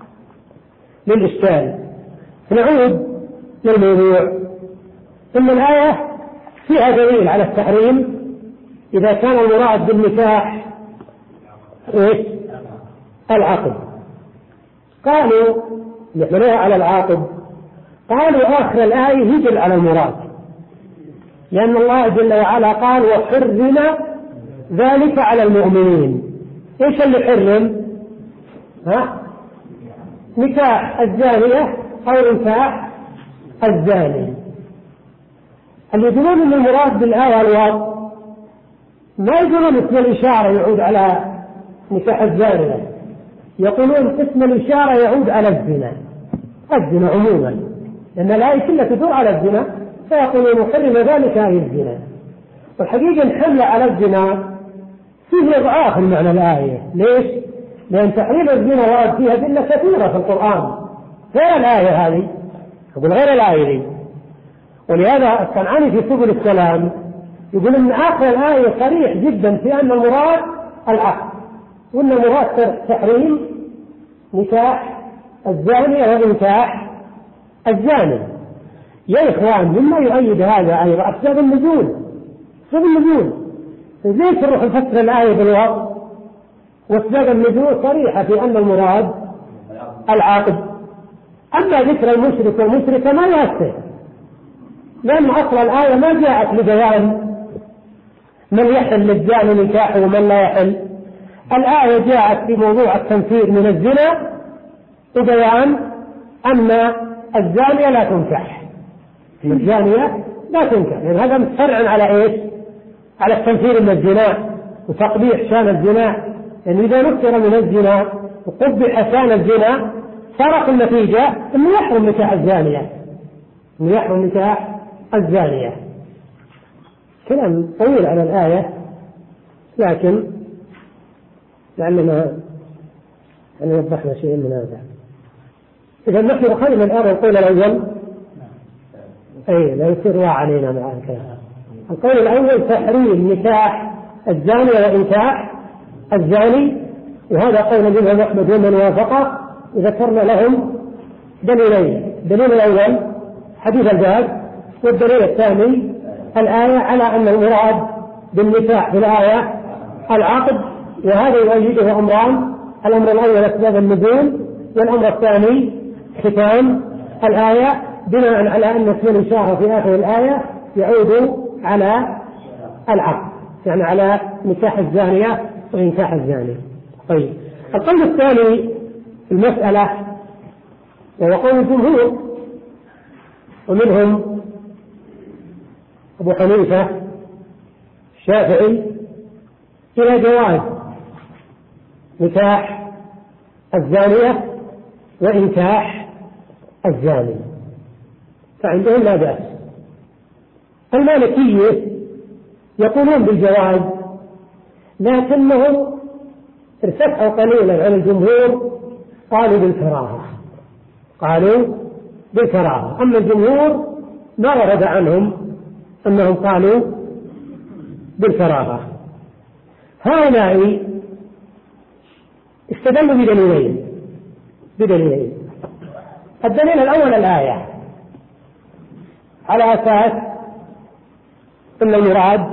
للإشكال. نعود للموضوع. إن الآية فيها دليل على التحريم إذا كان المراد بالنكاح إيش؟ العقد. قالوا يحملوها على العاقد، قالوا آخر الآية يدل على المراد، لأن الله جل وعلا قال وحرم ذلك على المؤمنين. إيش اللي حرم؟ ها؟ نكاح الزانية أو نكاح الزاني. اللي يقولون أن المراد بالآية الوصف ما يقولون اسم الإشارة يعود على نكاح الزانية، يقولون اسم الإشارة يعود على الزنا، الزنا عموما، لأن الآية كلها تدور على الزنا، فيقولون حرم ذلك أي الزنا. والحقيقة الحمل على الزنا فيه إضعاف معنى الآية. ليش؟ لأن تحريم الزنا ورد فيها أدلة كثيرة في القرآن غير الآية هذه، أقول غير الآية دي. ولهذا الصنعاني في سبل السلام يقول أن آخر الآية صريح جدا في أن المراد العقد، وأن المراد تحريم نكاح الزانية وإنكاح الزاني. يا إخوان مما يؤيد هذا أيضا أسباب النزول، أسباب النزول زي تروح نفسر الآية بالوصف، وأسباب النزول صريحة في أن المراد العاقد. أما ذكر المشرك والمشركة ما يؤثر، لأن أصل الآية ما جاءت لبيان من يحل للزاني نكاحه ومن لا يحل. الآية جاءت في موضوع التنفير من الزنا وبيان أن الزانية لا تنكح، الزانية لا تنكح، لأن هذا متفرع على إيش؟ على التنفير من الزنا وتقبيح شان الزنا. لأن إذا نكر من الزنا وقبح شان الزنا صارت النتيجة أنه يحرم نكاح الزانية، أنه يحرم نكاح الزانية. كلام طويل على الآية، لكن لأننا أن يوضحنا شيء من هذا. إذا نحن أخذنا الآن القول الأول، أي لا يصير علينا مع الكلام. القول الأول تحريم نكاح الزاني وإنكاح الزاني، وهذا قول الإمام أحمد ومن وافقه، وذكرنا لهم دليلين: الدليل الأول حديث الباب، والدليل الثاني الآية على أن المراد بالنكاح في الآية العقد، وهذا يؤيده أمران: الأمر الأول أسباب النزول، والأمر الثاني ختام الآية، بناء على أن اسم الإشارة في آخر الآية يعود على العقد، يعني على نكاح الزانية وإنكاح الزاني. طيب، القول الثاني في المسألة وهو قول الجمهور، ومنهم أبو حنيفة الشافعي، إلى جواز نكاح الزانية وإنكاح الزاني، فعندهم لا بأس. المالكية يقولون بالجواز، لكنهم ارتفعوا قليلا عن الجمهور، قالوا بالكراهة، قالوا بالكراهة. أما الجمهور ما ورد عنهم أنهم قالوا بالكراهة. هؤلاء استدلوا بدليلين بدليلين الدليل الأول الآية، على أساس أن المراد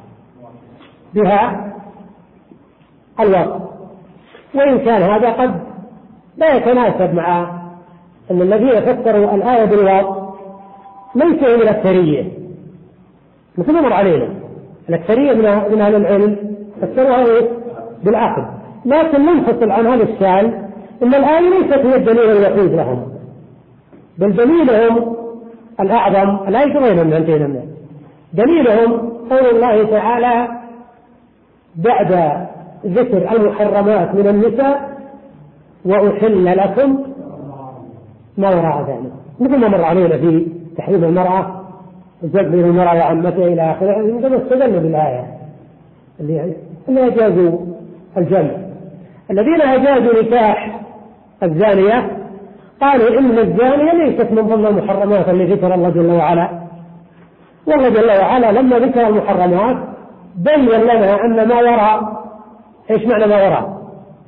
بها الوقت، وإن كان هذا قد لا يتناسب مع أن الذين فسروا الآية بالوقت ليسوا من الأكثرية، مثل ما مر علينا الأكثرية من أهل العلم فسروها بالعقد، لكن ننفصل عن هذا الشأن إن الآية ليست هي الدليل الوحيد لهم، بل دليلهم الأعظم لا يجرون من أنتين منه، دليلهم قول الله تعالى بعد ذكر المحرمات من النساء: وأحل لكم ما وراء ذلك، مثل ما مر علينا في تحريم المرأة وجلب المرأة وعمتها إلى آخره، عندما استدلوا بالآية اللي أجازوا الجمع. الذين أجازوا نكاح الزانية قالوا إن الزانية ليست من ضمن المحرمات اللي ذكر الله جل وعلا، والله جل وعلا لما ذكر المحرمات بين لنا أن ما وراء، إيش معنى ما وراء؟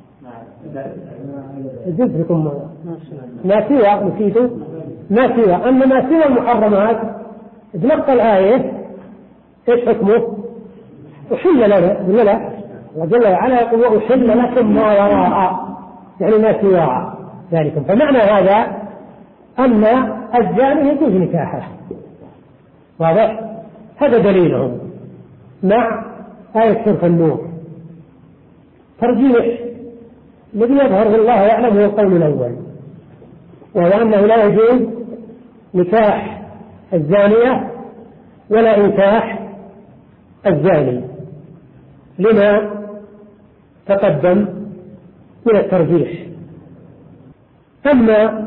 جزءكم ما سوى نسيتوا ما سوى أن ما سوى المحرمات بنقطة الآية إيش حكمه؟ أحل لنا، ولا لا؟ وجل وعلا يقول: وأحل لكم ما وراء، يعني ما سوى ذلك. فمعنى هذا أن الزاني يجوز نكاحه، واضح؟ هذا دليلهم مع آية سورة النور. ترجيح الذي يظهر والله يعلم هو القول الأول، وهو أنه لا يجوز نكاح الزانية ولا إنكاح الزاني لما تقدم من الترجيح. أما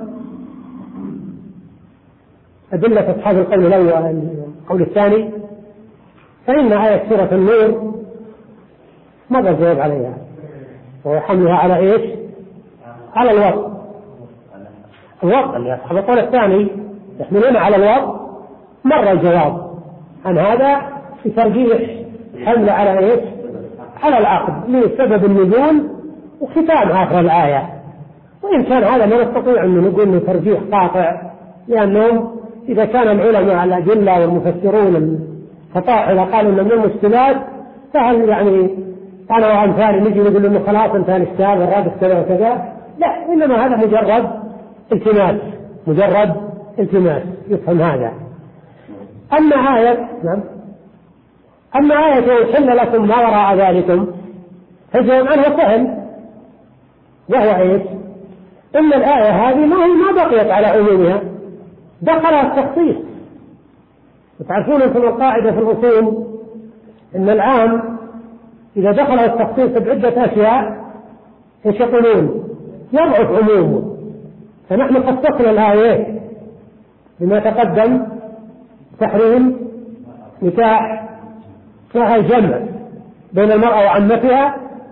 أدلة أصحاب القول الأول القول الثاني فإن آية سورة النور ماذا الجواب عليها؟ وحملها على إيش؟ على الوقت. الوقت اللي أصحاب القول الثاني يحملون على الوقت، مر الجواب عن هذا في ترجيح حمل على إيش؟ على العقد لسبب النزول وختام آخر الآية. وإن كان هذا ما نستطيع أن نقول إنه ترجيح قاطع، لأنهم إذا كان العلماء الأدلة والمفسرون فطاحل قالوا إن من المشكلات، فهل يعني قالوا أمثال نجي نقول إنه خلاص انتهى الإشكال والرابط كذا وكذا؟ لا، إنما هذا مجرد التماس، مجرد التماس يفهم هذا. أما آية نعم أما آية وحل لكم ما وراء ذلكم فالجواب عنها سهل، وهو إيش؟ إن الآية هذه ما هي ما بقيت على عمومها، دخلها التخصيص. وتعرفون أنتم القاعدة في الأصول إن العام إذا دخل التخصيص بعدة أشياء إيش يقولون؟ يضعف عمومه. فنحن خصصنا الآية بما تقدم تحريم نكاح فيها الجمع بين المرأة وعمتها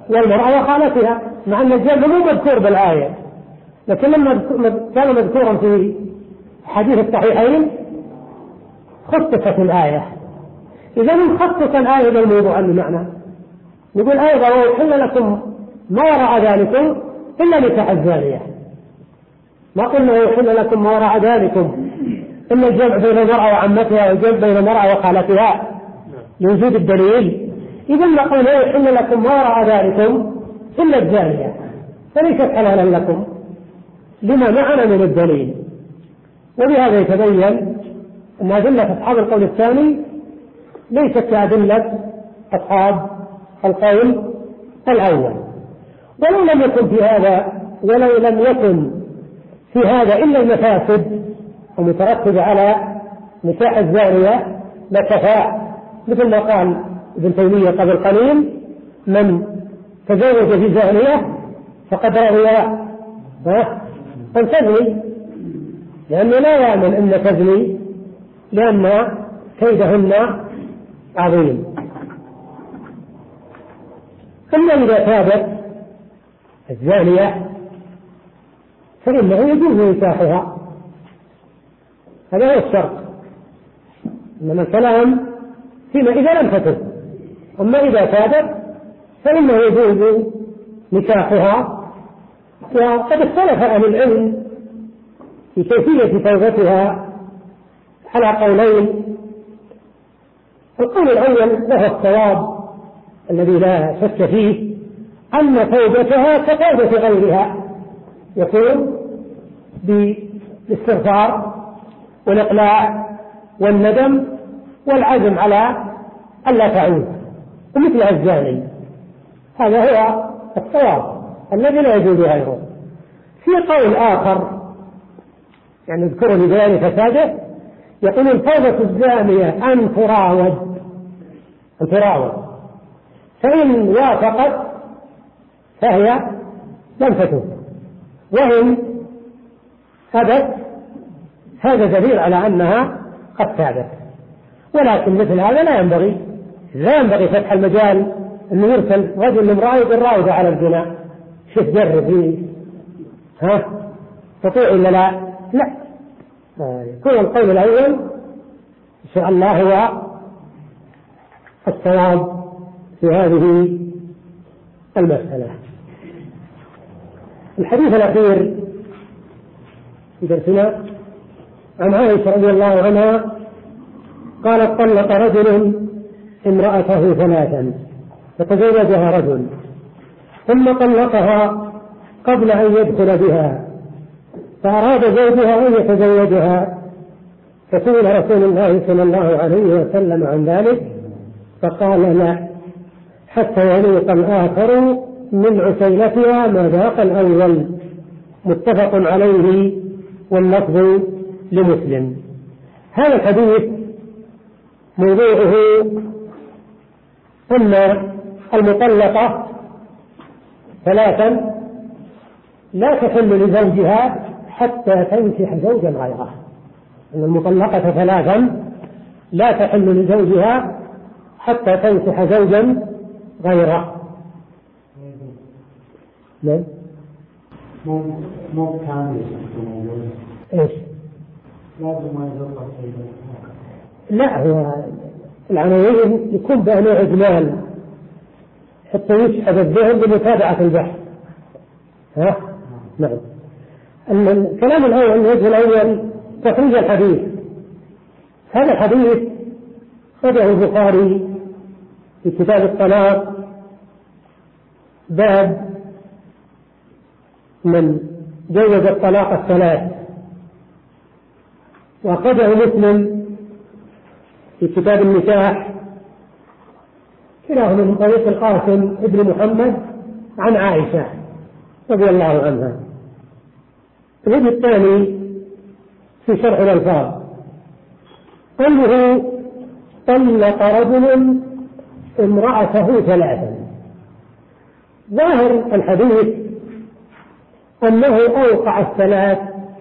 والمرأة وخالتها، مع أن الجمع مو مذكور بالآية، لكن لما كان مذكورا في حديث الصحيحين خصصت الآية. إذا نخصص الآية بالموضوع المعنى، نقول أيضا ويحل لكم ما وراء ذلكم إلا نكاح الزانية، ما قلنا ويحل لكم ما وراء ذلكم إلا الجمع بين المرأة وعمتها والجمع بين المرأة وخالتها لوجود الدليل. إذا نقول ويحل لكم ما وراء ذلكم إلا الزانية، فليست حلالا لكم لما معنا من الدليل. وبهذا يتبين أن أدلة أصحاب القول الثاني ليست كأدلة أصحاب القول الأول. ولو لم يكن في هذا ولو لم يكن في هذا إلا المفاسد المترتبة على نكاح الزانية لكفى، مثل ما قال ابن تيمية قبل قليل: من تزوج في زانية فقد رضي أن تزني، لأنه لا يأمن أن تزني لأن كيدهن عظيم. أما إذا تابت الزانية فإنه يجوز نكاحها، هذا هو الشرط. إنما الكلام فيما إذا لم تتب، أما إذا تابت فإنه يجوز نكاحها. وقد اختلف أهل العلم في كيفية توبتها على قولين. القول الأول وهو الصواب الذي لا شك فيه أن توبتها كتوبة غيرها، يكون بالاستغفار والإقلاع والندم والعزم على ألا تعود ومثل الزاني. هذا هو الصواب الذي لا يجوز غيره. في قول آخر يعني اذكروا لبيان فساده، يقول التوبة الزانية أن تراود أن تراود فإن وافقت فهي لم تتوب، وإن ثبت هذا دليل على أنها قد ثابت. ولكن مثل هذا لا ينبغي لا ينبغي فتح المجال أن يرسل رجل لامرأة يقول راودة على الزنا، شوف جرب فيه ها تطيع إلا لا لا. يكون القول الأول إن شاء الله هو الصواب في هذه المسألة. الحديث الأخير في درسنا عن عائشة رضي الله عنها قالت: طلق رجل امرأته ثلاثا فتزوجها رجل ثم طلقها قبل أن يدخل بها، فأراد زوجها أن يتزوجها، فسئل رسول الله صلى الله عليه وسلم عن ذلك فقال: لا، حتى يذوق الآخر من عسيلتها ما ذاق الأول. متفق عليه واللفظ لمسلم. هذا الحديث موضوعه أن المطلقة ثلاثا لا تحل لزوجها حتى تنكح زوجا غيره. أن المطلقة ثلاثا لا تحل لزوجها حتى تنكح زوجا غيره. نعم. مو مو كامل. ايش؟ لازم ما يزوج سيدا. لا، هو العناوين يكون بأنواع إجمال حتى يسحب الذهن بمتابعة البحث. ها؟ نعم. الكلام الأول الوجه الأول تخريج الحديث. هذا الحديث خرجه البخاري في كتاب الطلاق باب من جوز الطلاق الثلاث، وأخرجه مسلم في كتاب النكاح كلاهما من طريق القاسم ابن محمد عن عائشة رضي الله عنها. الوجه الثاني في شرح الألفاظ أنه طلق رجل امرأته ثلاثا. ظاهر الحديث أنه أوقع الثلاث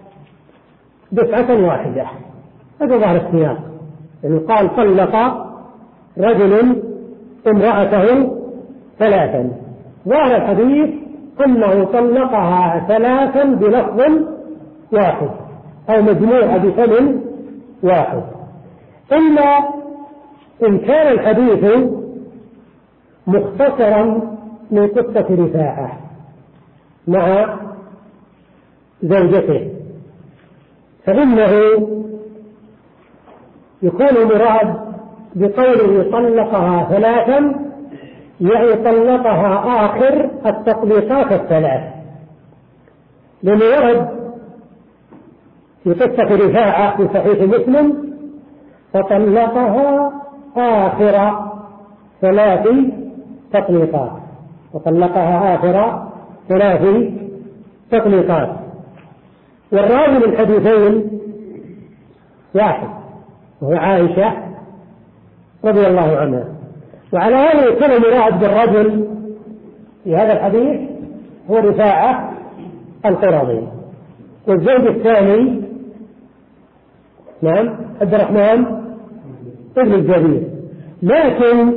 دفعة واحدة، هذا ظاهر السياق. يعني قال طلق رجل امرأته ثلاثا، ظاهر الحديث أنه طلقها ثلاثا بلفظ واحد أو مجموعة بفم واحد، إلا إن كان الحديث مختصرا من قصة رفاعة مع زوجته، فإنه يكون مراد بقوله طلقها ثلاثا يعني طلقها آخر التطليقات الثلاث، لأنه ورد في قصة رفاعة في صحيح مسلم فطلقها آخر ثلاث تطليقات وطلقها آخر ثلاث تطليقات، والراوي من الحديثين واحد وهو عائشة رضي الله عنها. وعلى هذا يكون المراد بالرجل في هذا الحديث هو رفاعة القرظي، والزوج الثاني نعم عبد الرحمن ابن الجبير. لكن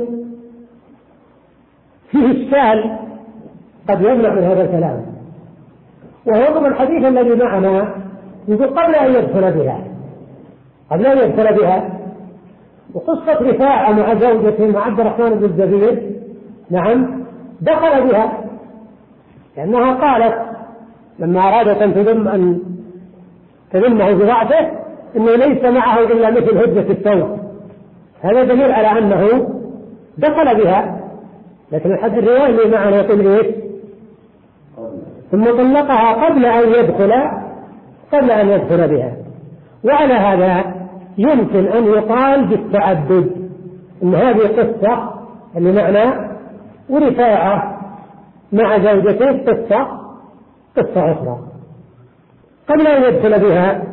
فيه إشكال قد يمنع من هذا الكلام، وهو من الحديث الذي معنا يقول قبل أن يدخل بها قبل أن يدخل بها وقصة رفاعة مع زوجته مع عبد الرحمن بن الزبير نعم دخل بها، لأنها قالت لما أرادت أن تذم أن تذمه بضعفه إنه ليس معه إلا مثل هدة الثوب، هذا دليل على أنه دخل بها. لكن الحديث الرواية اللي معنا يقول إيش؟ ثم طلقها قبل أن يدخل قبل أن يدخل بها. وعلى هذا يمكن أن يقال بالتعدد أن هذه قصة اللي معنى ورفاعة مع زوجته قصة قصة أخرى قبل أن يدخل بها.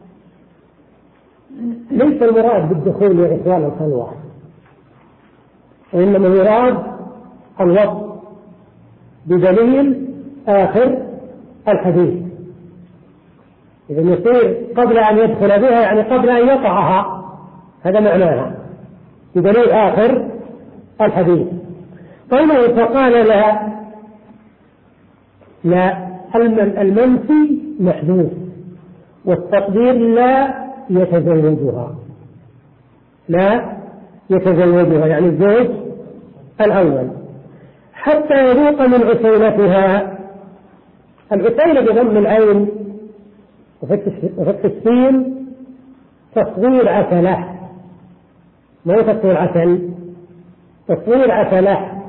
ليس المراد بالدخول لإحوال الخلوة، وإنما المراد الوصف بدليل آخر الحديث. إذا يصير قبل أن يدخل بها يعني قبل أن يقعها، هذا معناها بدليل آخر الحديث. طيب فقال لا لا المنفي محذوف والتقدير لا يتزوجها لا يتزوجها يعني الزوج الأول حتى يذوق من عسيلتها. العسيلة بضم العين وفتح السين تصوير عسلة، ما هو تصوير عسل، تصوير عسلة.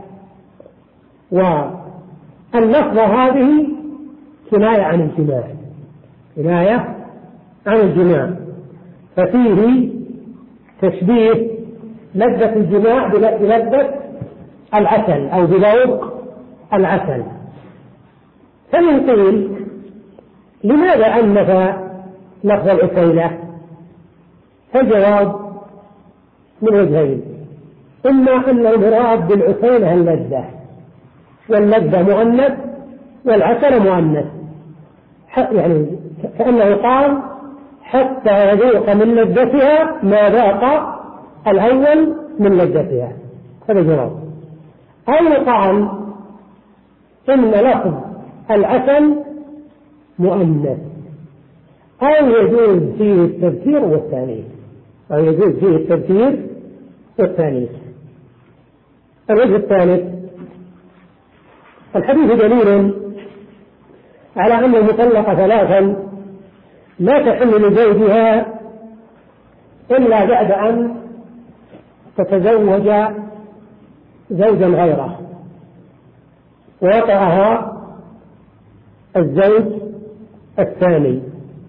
واللفظة هذه كناية عن الجماع كناية عن الجماع، ففيه تشبيه لذة الجماع بلذة العسل أو بذوق العسل. فمن قيل لماذا أنف لفظ العسيلة؟ فالجواب من وجهين، إما أن المراد بالعسيلة اللذة، واللذة مؤنث والعسل مؤنث، يعني كأنه قال حتى يذوق من لذتها ما ذاق الأول من لذتها، هذا جواب. أو قال إن لفظ العسل مؤنث أو يجوز فيه التذكير والتانيث أو يجوز فيه التذكير والتانيث. الوجه الثالث الحديث دليل على أن المطلقة ثلاثا لا تحل لزوجها إلا بعد أن تتزوج زوجا غيره ويطأها الزوج الثاني،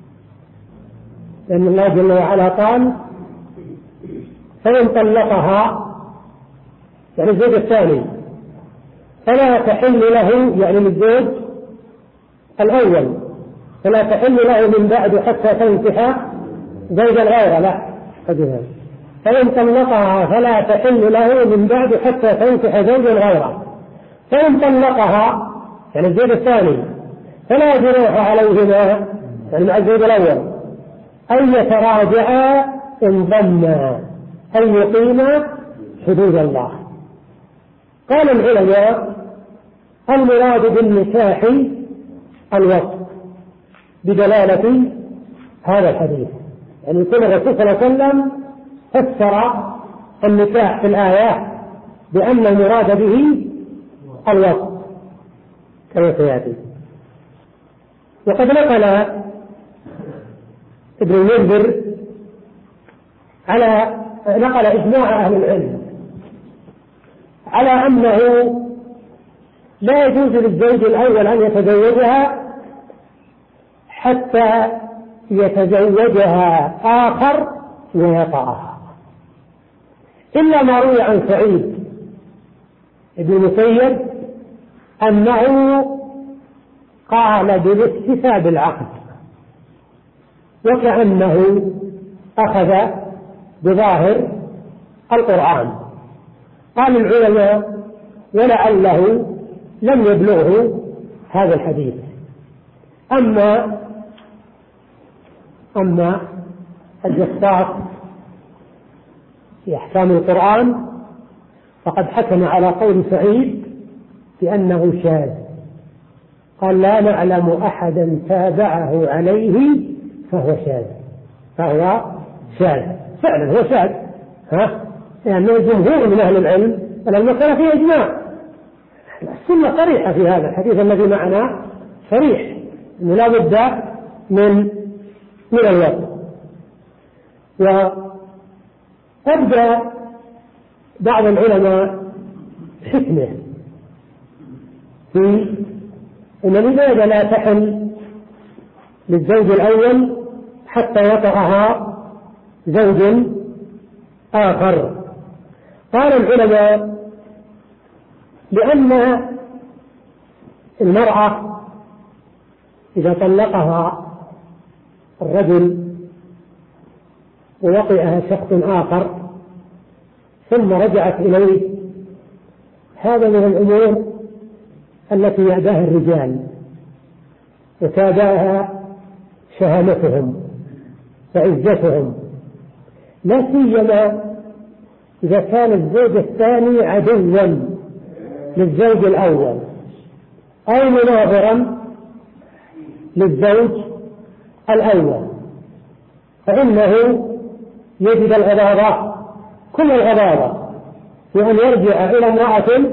لأن الله جل وعلا قال فإن طلقها يعني الزوج الثاني فلا تحل له يعني للزوج الأول فلا تحل له من بعد حتى تنكح زوجا غيره، لا فإن طلقها فلا تحل له من بعد حتى تنكح زوجا غيره. فإن طلقها يعني الزوج الثاني فلا جناح عليهما يعني مع الزوج الأول أن يتراجعا إن ظنا أن يقيما حدود الله. قال العلماء المراد بالنكاح الوصف بدلالة هذا الحديث. يعني يكون الرسول صلى الله عليه وسلم فسر النكاح في الآية بأن المراد به الوصف كما سيأتي. وقد نقل ابن المنذر على نقل إجماع أهل العلم على أنه لا يجوز للزوج الأول أن يتزوجها حتى يتزوجها آخر ويطأها، إلا ما روي عن سعيد ابن المسيب أنه قال بالاكتفاء بالعقد، وكأنه أخذ بظاهر القرآن. قال العلماء ولعله لم يبلغه هذا الحديث. أما أما الجساس في أحكام القرآن فقد حكم على قول سعيد بأنه شاذ، قال لا نعلم أحدا تابعه عليه فهو شاذ فهو شاذ فعلا هو شاذ، ها لأنه يعني جمهور من أهل العلم أن المسألة فيها إجماع. السنة صريحة في هذا الحديث الذي معنا صريح أنه لا بد من من الوصف. وأبدأ بعض العلماء حكمه في أن لماذا لا تحل للزوج الأول حتى يطأها زوج آخر. قال العلماء لأن المرأة إذا طلقها الرجل ووطئها شخص آخر ثم رجعت إليه، هذا من الأمور التي يأباها الرجال وتابعها شهامتهم وعزتهم، لا سيما إذا كان الزوج الثاني عدوا للزوج الأول أو مناظرا للزوج الأول، فإنه يجد الغضاضة كل الغضاضة في أن يرجع إلى امرأة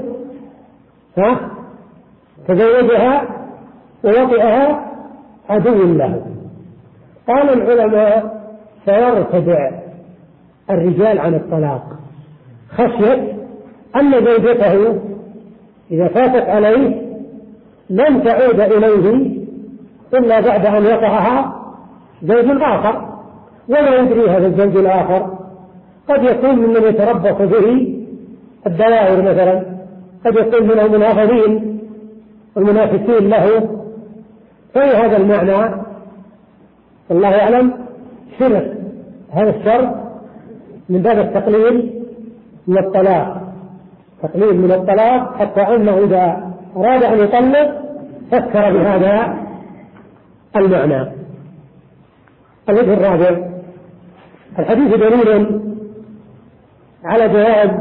تزوجها ووطئها عدو له. قال العلماء فيرتدع الرجال عن الطلاق خشية أن زوجته إذا فاتت عليه لن تعود إليه إلا بعد أن يطأها زوج آخر، ولا يدري هذا الزوج الآخر قد يكون ممن يتربص به الدوائر مثلا، قد يكون من المنافقين والمنافسين له. في هذا المعنى الله يعلم شرط هذا الشرط من باب التقليل من الطلاق، تقليل من الطلاق حتى أنه إذا أراد أن يطلق فكر بهذا المعنى. الوجه الرابع الحديث دليل على جواز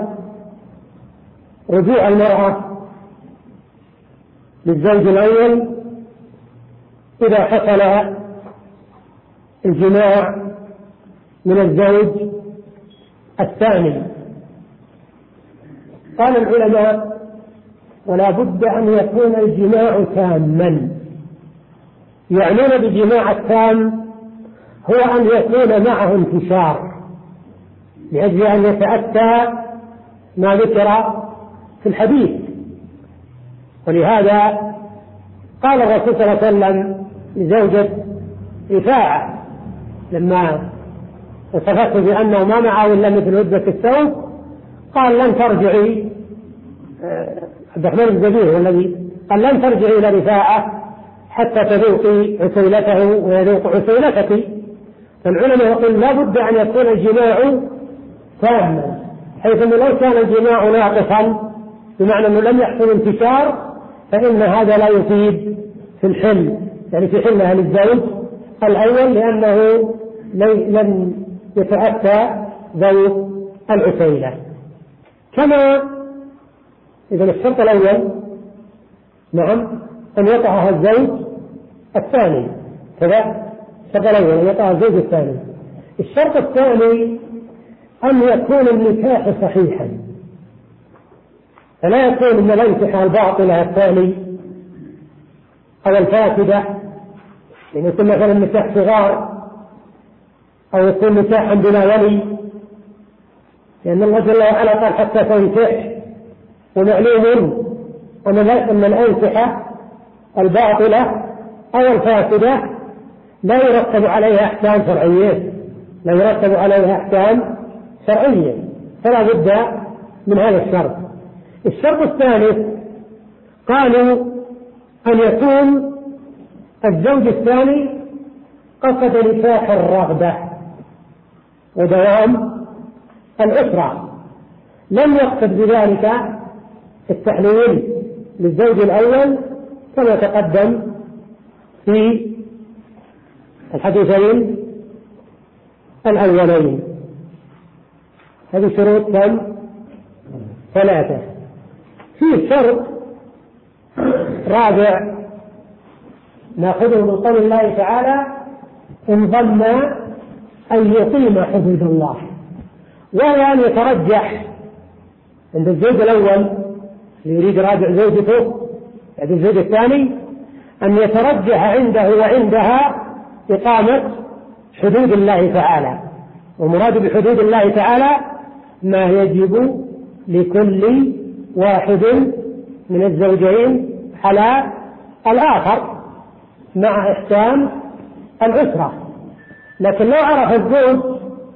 رجوع المرأة للزوج الأول إذا حصل الجماع من الزوج الثاني. قال العلماء ولا بد أن يكون الجماع تاما، يعنون بالجماع التام هو أن يكون معه انتشار لأجل أن يتأتى ما ذكر في الحديث. ولهذا قال الرسول صلى الله عليه وسلم لزوجة رفاعة لما وصفته بأنه ما معه إلا مثل هدبة الثوب، قال لن ترجعي عبد الرحمن الزبير والذي قال لن ترجعي إلى رفاعة حتى تذوقي عسيلته ويذوق عسيلتك. فالعلماء يقول لا بد أن يكون الجماع تاما، حيث أنه لو كان الجماع ناقصا بمعنى أنه لم يحصل انتشار فإن هذا لا يفيد في الحل، يعني في حلها للزوج الأول لأنه لم يتأتى ذوق العسيلة. كما إذا الشرط الأول نعم أن يطعها الزوج الثاني كذا. الشرط الأول أن يطعها الزوج الثاني. الشرط الثاني أن يكون النكاح صحيحا، فلا يكون من الأنكحة الباطلة الثاني أو الفاسدة، يعني يكون مثلا النكاح صغار أو يكون نكاحا بلا ولي، لأن الله جل وعلا قال حتى تنكح، ومعلوم أن الأنكحة الباطلة أو الفاسدة لا يرتب عليها أحكام شرعية، لا يرتب عليها أحكام شرعية، فلا بد من هذا الشرط. الشرط الثالث قالوا أن يكون الزوج الثاني قصد نكاح الرغبة ودوام الأسرة، لم يقصد بذلك التحليل للزوج الأول كما تقدم في الحديثين الأولين. هذه شروط كم؟ ثلاثة. في شرط رابع نأخذه من قول الله تعالى: إن ظن أن يقيم حدود الله، وهو أن يترجح عند الزوج الأول اللي يريد راجع زوجته بعد الزوج الثاني أن يترجح عنده وعندها إقامة حدود الله تعالى. والمراد بحدود الله تعالى ما يجب لكل واحد من الزوجين على الآخر مع إحسان الأسرة. لكن لو عرف الزوج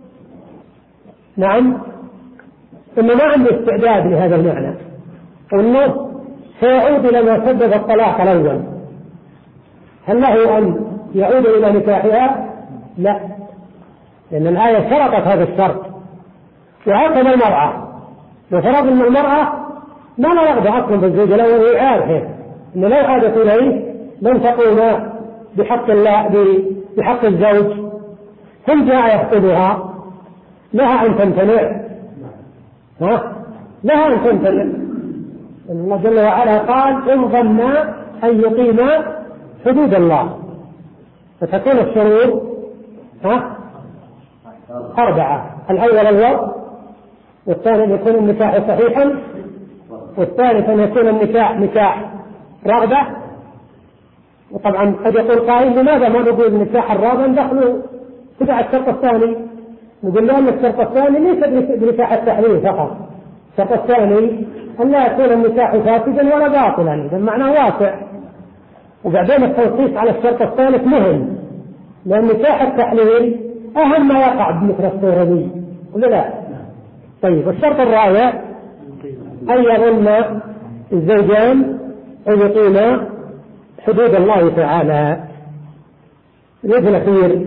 نعم إنه ما عنده استعداد لهذا المعنى، وإنه سيعود إلى ما سبب الطلاق الأول، هل له أن يعود إلى نكاحها؟ لا، لأن الآية شرطت هذا الشرط. وهكذا المرأة، وفرض أن المرأة ما لا يرضى أصلا بالزوج الأول، وهي عارفة أنه لو عادت إليه لن تقوم بحق الله بحق الزوج، ثم جاء يخطبها، لها أن تمتنع، ها؟ لها أن تمتنع. الله جل وعلا قال: إن ظن أن يقيم حدود الله، فتكون الشروط ها أربعة: الأول الوضع، والثاني أن يكون النكاح صحيحا، والثالث أن يكون النكاح نكاح رغبة. وطبعا قد يقول قائل: لماذا ما نقول النكاح الرغبة ندخلوا تبع الشرط الثاني؟ نقول لهم الشرط الثاني ليس بنكاح التحليل فقط، الشرط الثاني أن لا يكون النكاح فاسدا ولا باطلا، إذا معناه واسع. وبعدين التنصيص على الشرط الثالث مهم، لأن نكاح التحليل أهم ما يقع بمثل الصورة دي، ولا لا؟ طيب، والشرط الرابع أن يظن الزوجان أن يقيما حدود الله تعالى. الوجه الأخير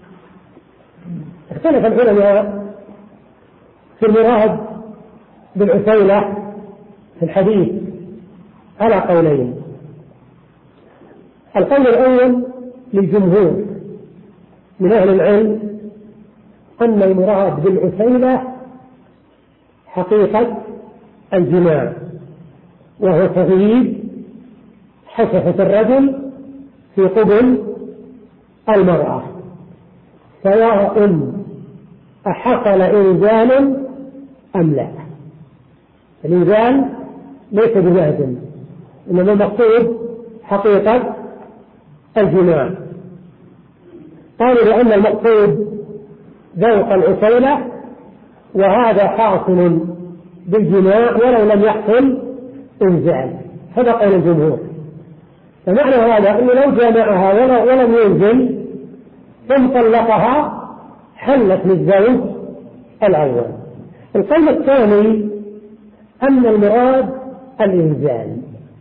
اختلف العلماء في المراد بالعسيلة في الحديث على قولين. القول الأول للجمهور من أهل العلم أن المراد بالعسيلة حقيقة الجماع، وهو تغييب حشفة الرجل في قبل المرأة، سواء أحصل إنزال أم لا. الإنزال ليس بلازم، إنما المقصود حقيقة الجماع. قالوا لأن المقصود ذوق العسيلة، وهذا حاصل بالجماع ولو لم يحصل إنزال، هذا قول الجمهور. فمعنى هذا أنه لو جامعها ولم ينزل ثم طلقها حلت للزوج الأول. القول الثاني أن المراد الإنزال،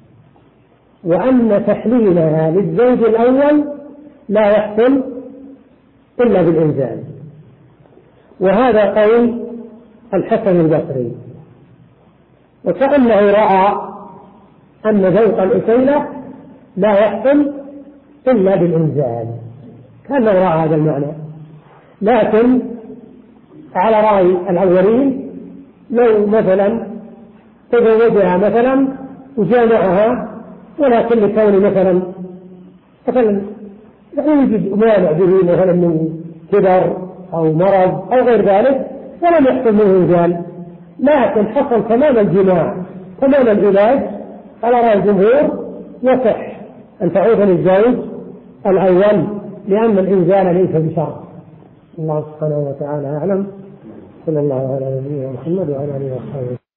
وأن تحليلها للزوج الأول لا يحصل إلا بالإنزال، وهذا قول الحسن البصري. وكأنه رأى أن ذوق العسيلة لا يحصل إلا بالإنزال، كأنه رأى هذا المعنى. لكن على رأي الأولين لو مثلا تزوجها مثلا وجامعها ولكن لكون مثلا مثلا يوجد مانع به مثلا من كبر أو مرض أو غير ذلك ولم يحصل منه إنزال، لكن حصل تمام الجماع تمام العلاج على رأي الجمهور يصح أن تعود للزوج الأول، لأن الإنزال ليس بشرط. الله سبحانه وتعالى أعلم. صلى الله على نبينا محمد وعلى آله وصحبه.